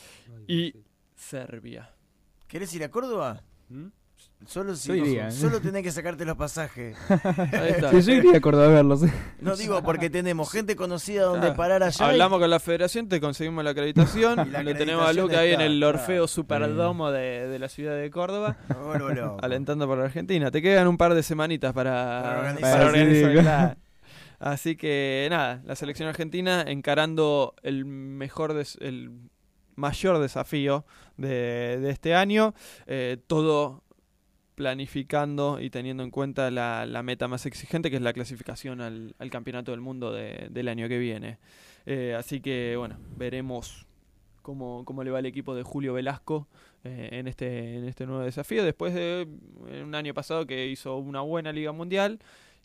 y Serbia. ¿Querés ir a Córdoba? Solo, si, Yo iría, ¿eh? solo tenés que sacarte los pasajes. Ahí está. Sí, yo iría a Córdoba a verlos. No digo porque tenemos gente conocida donde Claro. parar allá. y- Hablamos con la federación, te conseguimos la acreditación. Y la Le tenemos a acreditación Luca ahí en está, el claro. Orfeo Superdomo de, de la ciudad de Córdoba. Me vuelvo loco. Alentando por Argentina. Te quedan un par de semanitas para, Para organizar. para Sí, organizar, claro. claro. Así que nada, la selección argentina encarando el mejor, des- el mayor desafío de, de este año. Eh, todo planificando y teniendo en cuenta la, la meta más exigente, que es la clasificación al, al campeonato del mundo de- del año que viene. Eh, así que bueno, veremos cómo, cómo le va el equipo de Julio Velasco eh, en este en este nuevo desafío, después de eh, un año pasado que hizo una buena Liga Mundial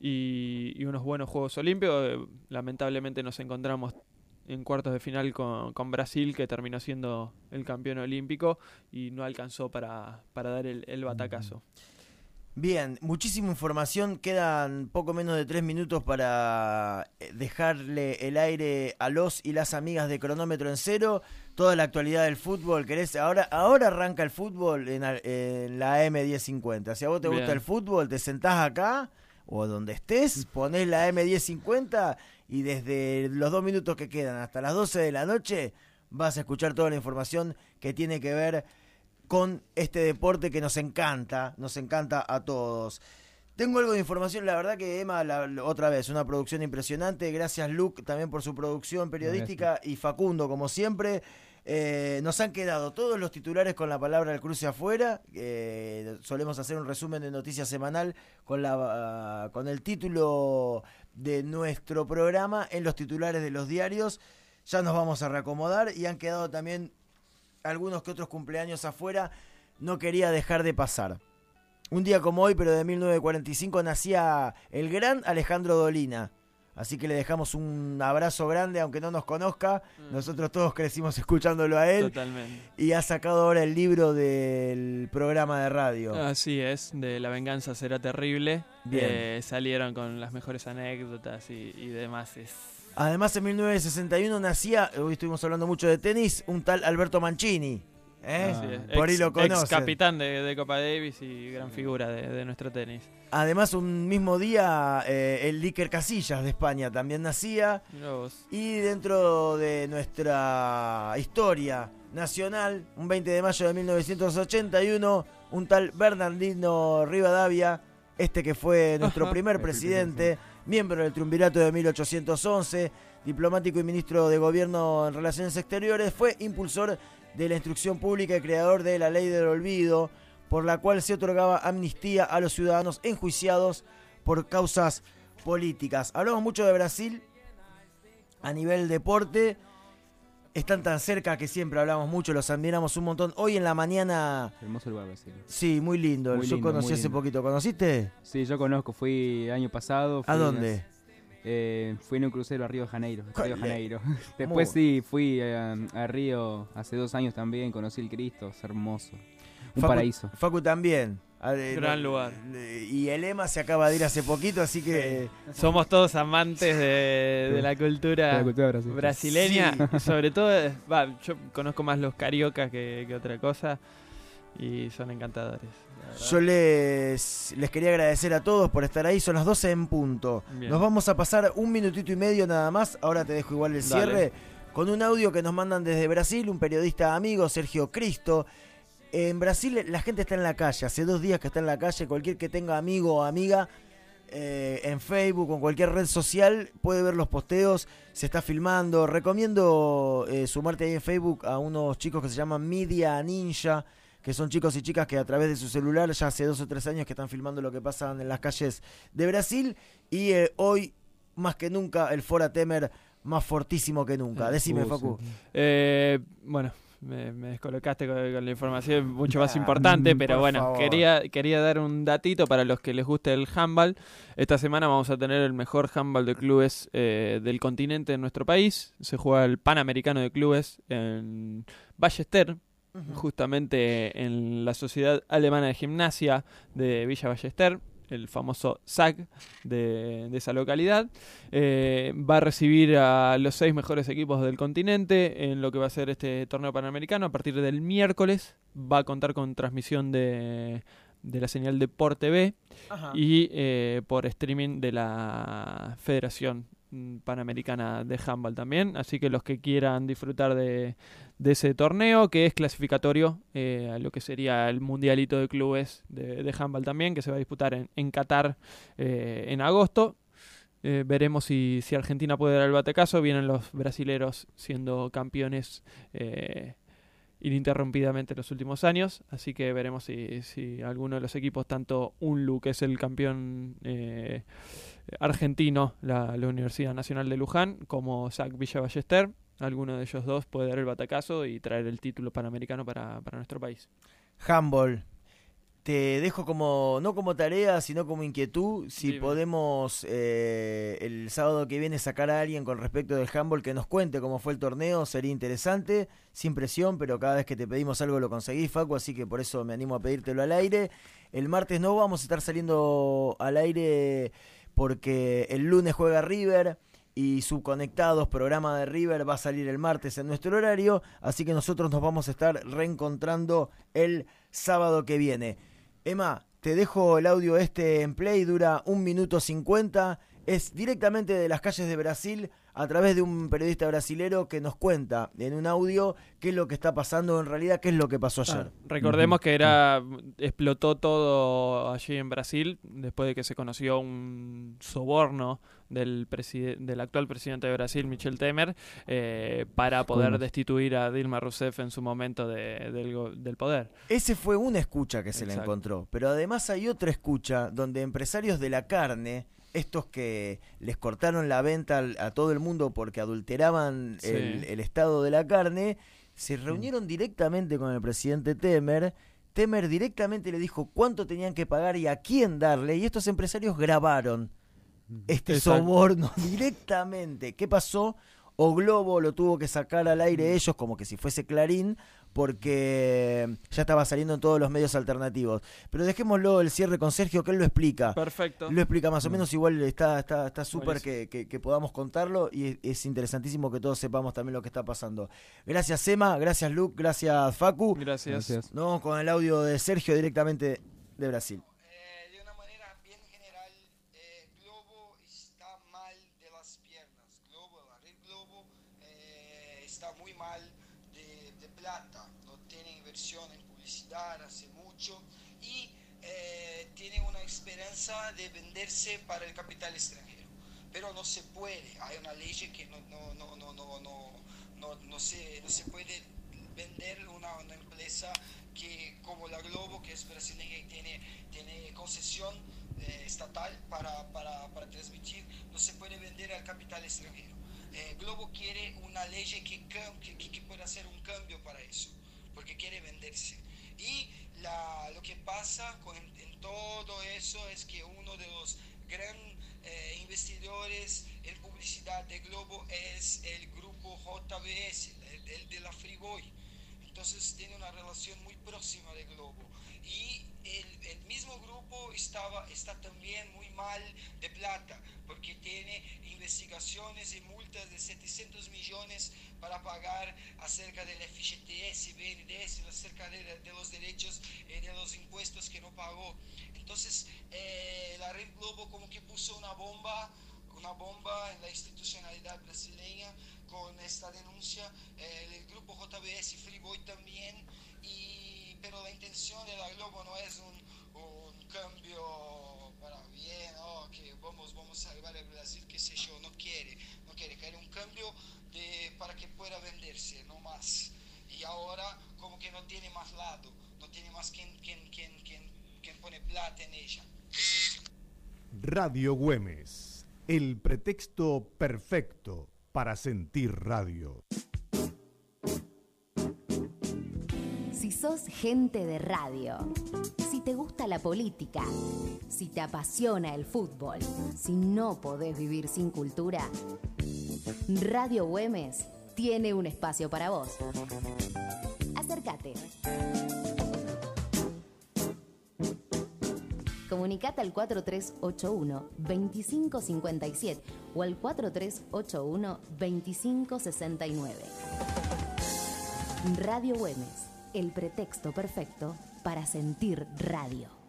y, y unos buenos Juegos Olímpicos. Eh, lamentablemente nos encontramos en cuartos de final con, con Brasil, que terminó siendo el campeón olímpico y no alcanzó para, para dar el, el batacazo. Bien, muchísima información, quedan poco menos de tres minutos para dejarle el aire a los y las amigas de Cronómetro en Cero, toda la actualidad del fútbol. ¿Querés? Ahora, ahora arranca el fútbol en, en la A M diez cincuenta. Si a vos te Bien. gusta el fútbol, te sentás acá, o donde estés, ponés la eme diez cincuenta y desde los dos minutos que quedan hasta las doce de la noche vas a escuchar toda la información que tiene que ver con este deporte que nos encanta, nos encanta a todos. Tengo algo de información, la verdad que Emma, la, otra vez, una producción impresionante. Gracias Luke también por su producción periodística. Gracias. Y Facundo, como siempre. Eh, nos han quedado todos los titulares con la palabra al cruce afuera. Eh, solemos hacer un resumen de noticias semanal con, la, uh, con el título de nuestro programa en los titulares de los diarios. Ya nos vamos a reacomodar y han quedado también algunos que otros cumpleaños afuera. No quería dejar de pasar. Un día como hoy, pero de mil novecientos cuarenta y cinco, nacía el gran Alejandro Dolina. Así que le dejamos un abrazo grande, aunque no nos conozca. Mm. Nosotros todos crecimos escuchándolo a él. Totalmente. Y ha sacado ahora el libro del programa de radio. Así es, de La venganza será terrible. Bien. Eh, salieron con las mejores anécdotas y, y demás. Es... Además, en mil novecientos sesenta y uno nacía, hoy estuvimos hablando mucho de tenis, un tal Alberto Mancini. ¿Eh? Ah. Por ahí ex, lo conocen. Ex capitán de, de Copa Davis y gran figura de, de nuestro tenis. Además, un mismo día, eh, el Iker Casillas de España también nacía. Y dentro de nuestra historia nacional, un veinte de mayo de mil novecientos ochenta y uno, un tal Bernardino Rivadavia, este que fue nuestro Ajá. primer presidente, miembro del triunvirato de mil ochocientos once, diplomático y ministro de Gobierno en Relaciones Exteriores, fue impulsor de la instrucción pública y creador de la Ley del Olvido, por la cual se otorgaba amnistía a los ciudadanos enjuiciados por causas políticas. Hablamos mucho de Brasil a nivel deporte. Están tan cerca que siempre hablamos mucho, los admiramos un montón. Hoy en la mañana... Hermoso lugar Brasil. Sí, muy lindo. Muy yo lindo, conocí hace poquito. ¿Conociste? Sí, yo conozco. Fui el año pasado. ¿A dónde? Eh, fui en un crucero a Río de Janeiro. Río de Janeiro. Después sí, fui a, a Río hace dos años también. Conocí el Cristo. Es hermoso. Un Facu, paraíso. Facu también. Gran lugar. Y el Ema se acaba de ir hace poquito, así que... Somos todos amantes de, de la cultura, de la cultura Brasil. brasileña. Sí. Sobre todo, va, yo conozco más los cariocas que, que otra cosa. Y son encantadores. Yo les, les quería agradecer a todos por estar ahí. Son las doce en punto. Bien. Nos vamos a pasar un minutito y medio nada más. Ahora te dejo igual el cierre. Dale. Con un audio que nos mandan desde Brasil, un periodista amigo, Sergio Cristo. En Brasil la gente está en la calle, hace dos días que está en la calle. Cualquier que tenga amigo o amiga eh, en Facebook o en cualquier red social puede ver los posteos, se está filmando. Recomiendo eh, sumarte ahí en Facebook a unos chicos que se llaman Media Ninja, que son chicos y chicas que a través de su celular ya hace dos o tres años que están filmando lo que pasa en las calles de Brasil. Y eh, hoy, más que nunca, el Fora Temer más fortísimo que nunca. Decime, uh, Facu. Sí. Eh, bueno... Me, me descolocaste con, con la información mucho más importante, pero bueno, quería, quería dar un datito para los que les guste el handball. Esta semana vamos a tener el mejor handball de clubes eh, del continente en nuestro país. Se juega el Panamericano de Clubes en Ballester, uh-huh. justamente en la Sociedad Alemana de Gimnasia de Villa Ballester, el famoso S A C de, de esa localidad. Eh, va a recibir a los seis mejores equipos del continente en lo que va a ser este torneo panamericano. A partir del miércoles va a contar con transmisión de, de la señal de Por T V Ajá. y eh, por streaming de la Federación Panamericana de Handball también. Así que los que quieran disfrutar de, de ese torneo, que es clasificatorio eh, a lo que sería el mundialito de clubes de, de handball también, que se va a disputar en, en Qatar eh, en agosto. Eh, veremos si, si Argentina puede dar el batacazo. Vienen los brasileros siendo campeones eh, ininterrumpidamente en los últimos años, así que veremos si, si alguno de los equipos, tanto U N L U, que es el campeón eh, argentino, la, la Universidad Nacional de Luján, como S A C Villa Ballester, alguno de ellos dos puede dar el batacazo y traer el título panamericano para, para nuestro país. Handball. Te dejo como, no como tarea, sino como inquietud, si sí, podemos eh, el sábado que viene sacar a alguien con respecto del handball que nos cuente cómo fue el torneo, sería interesante, sin presión, pero cada vez que te pedimos algo lo conseguís, Facu, así que por eso me animo a pedírtelo al aire. El martes no vamos a estar saliendo al aire porque el lunes juega River y Subconectados, programa de River, va a salir el martes en nuestro horario, así que nosotros nos vamos a estar reencontrando el sábado que viene. Emma, te dejo el audio este en play, dura un minuto cincuenta, es directamente de las calles de Brasil, a través de un periodista brasilero que nos cuenta en un audio qué es lo que está pasando en realidad, qué es lo que pasó ayer. Ah, recordemos que era explotó todo allí en Brasil después de que se conoció un soborno del, preside- del actual presidente de Brasil, Michel Temer, eh, para poder ¿Cómo? destituir a Dilma Rousseff en su momento de, del, go- del poder. Ese fue una escucha que se le Exacto. encontró, pero además hay otra escucha donde empresarios de la carne, estos que les cortaron la venta al- a todo el mundo porque adulteraban Sí. el, el estado de la carne, se reunieron directamente con el presidente Temer. Temer directamente le dijo cuánto tenían que pagar y a quién darle, y estos empresarios grabaron este Exacto. soborno directamente. ¿Qué pasó? O Globo lo tuvo que sacar al aire ellos como que si fuese Clarín, porque ya estaba saliendo en todos los medios alternativos. Pero dejémoslo el cierre con Sergio, que él lo explica. Perfecto. Lo explica más o menos, igual está está está súper Buenísimo. que, que, que podamos contarlo, y es, es interesantísimo que todos sepamos también lo que está pasando. Gracias Emma, gracias Luke, gracias Facu. Gracias. Gracias. Nos vamos con el audio de Sergio directamente de Brasil. Eh, de una manera bien general, eh, Globo está mal de las piernas. Globo, la red Globo, eh, está muy mal de, de plata. No tiene inversión en publicidad hace mucho y eh, tiene una esperanza de venderse para el capital extranjero. Pero no se puede. Hay una ley que no, no, no, no, no, no, no, no, se, no se puede vender una, una empresa que como la Globo, que es brasileña y tiene, tiene concesión eh, estatal para, para, para transmitir, no se puede vender al capital extranjero. Eh, Globo quiere una ley que, que, que, que pueda hacer un cambio para eso, porque quiere venderse. Y la, lo que pasa con, en todo eso es que uno de los grandes eh, investidores en publicidad de Globo es el grupo J B S, el, el de la Frigoi. Entonces tiene una relación muy próxima de Globo. Y el, el mismo grupo estaba, está también muy mal de plata, porque tiene investigaciones y multas de setecientos millones para pagar acerca del F G T S, B N D E S, acerca de, de los derechos y eh, de los impuestos que no pagó. Entonces eh, la Red Globo como que puso una bomba, una bomba en la institucionalidad brasileña con esta denuncia, eh, el grupo J B S y Friboi también, y, pero la intención de la Globo no es un, un cambio para bien, oh, que vamos, vamos a salvar el Brasil, qué sé yo, no quiere, no quiere, quiere un cambio de, para que pueda venderse, no más. Y ahora como que no tiene más lado, no tiene más quien, quien, quien, quien, quien pone plata en ella. Es eso. Radio Güemes, el pretexto perfecto para sentir radio. Si sos gente de radio, si te gusta la política, si te apasiona el fútbol, si no podés vivir sin cultura, Radio Güemes tiene un espacio para vos. Acércate. Comunicate al cuatro tres ocho uno, dos cinco cinco siete o al cuatro tres ocho uno, dos cinco seis nueve. Radio Güemes, el pretexto perfecto para sentir radio.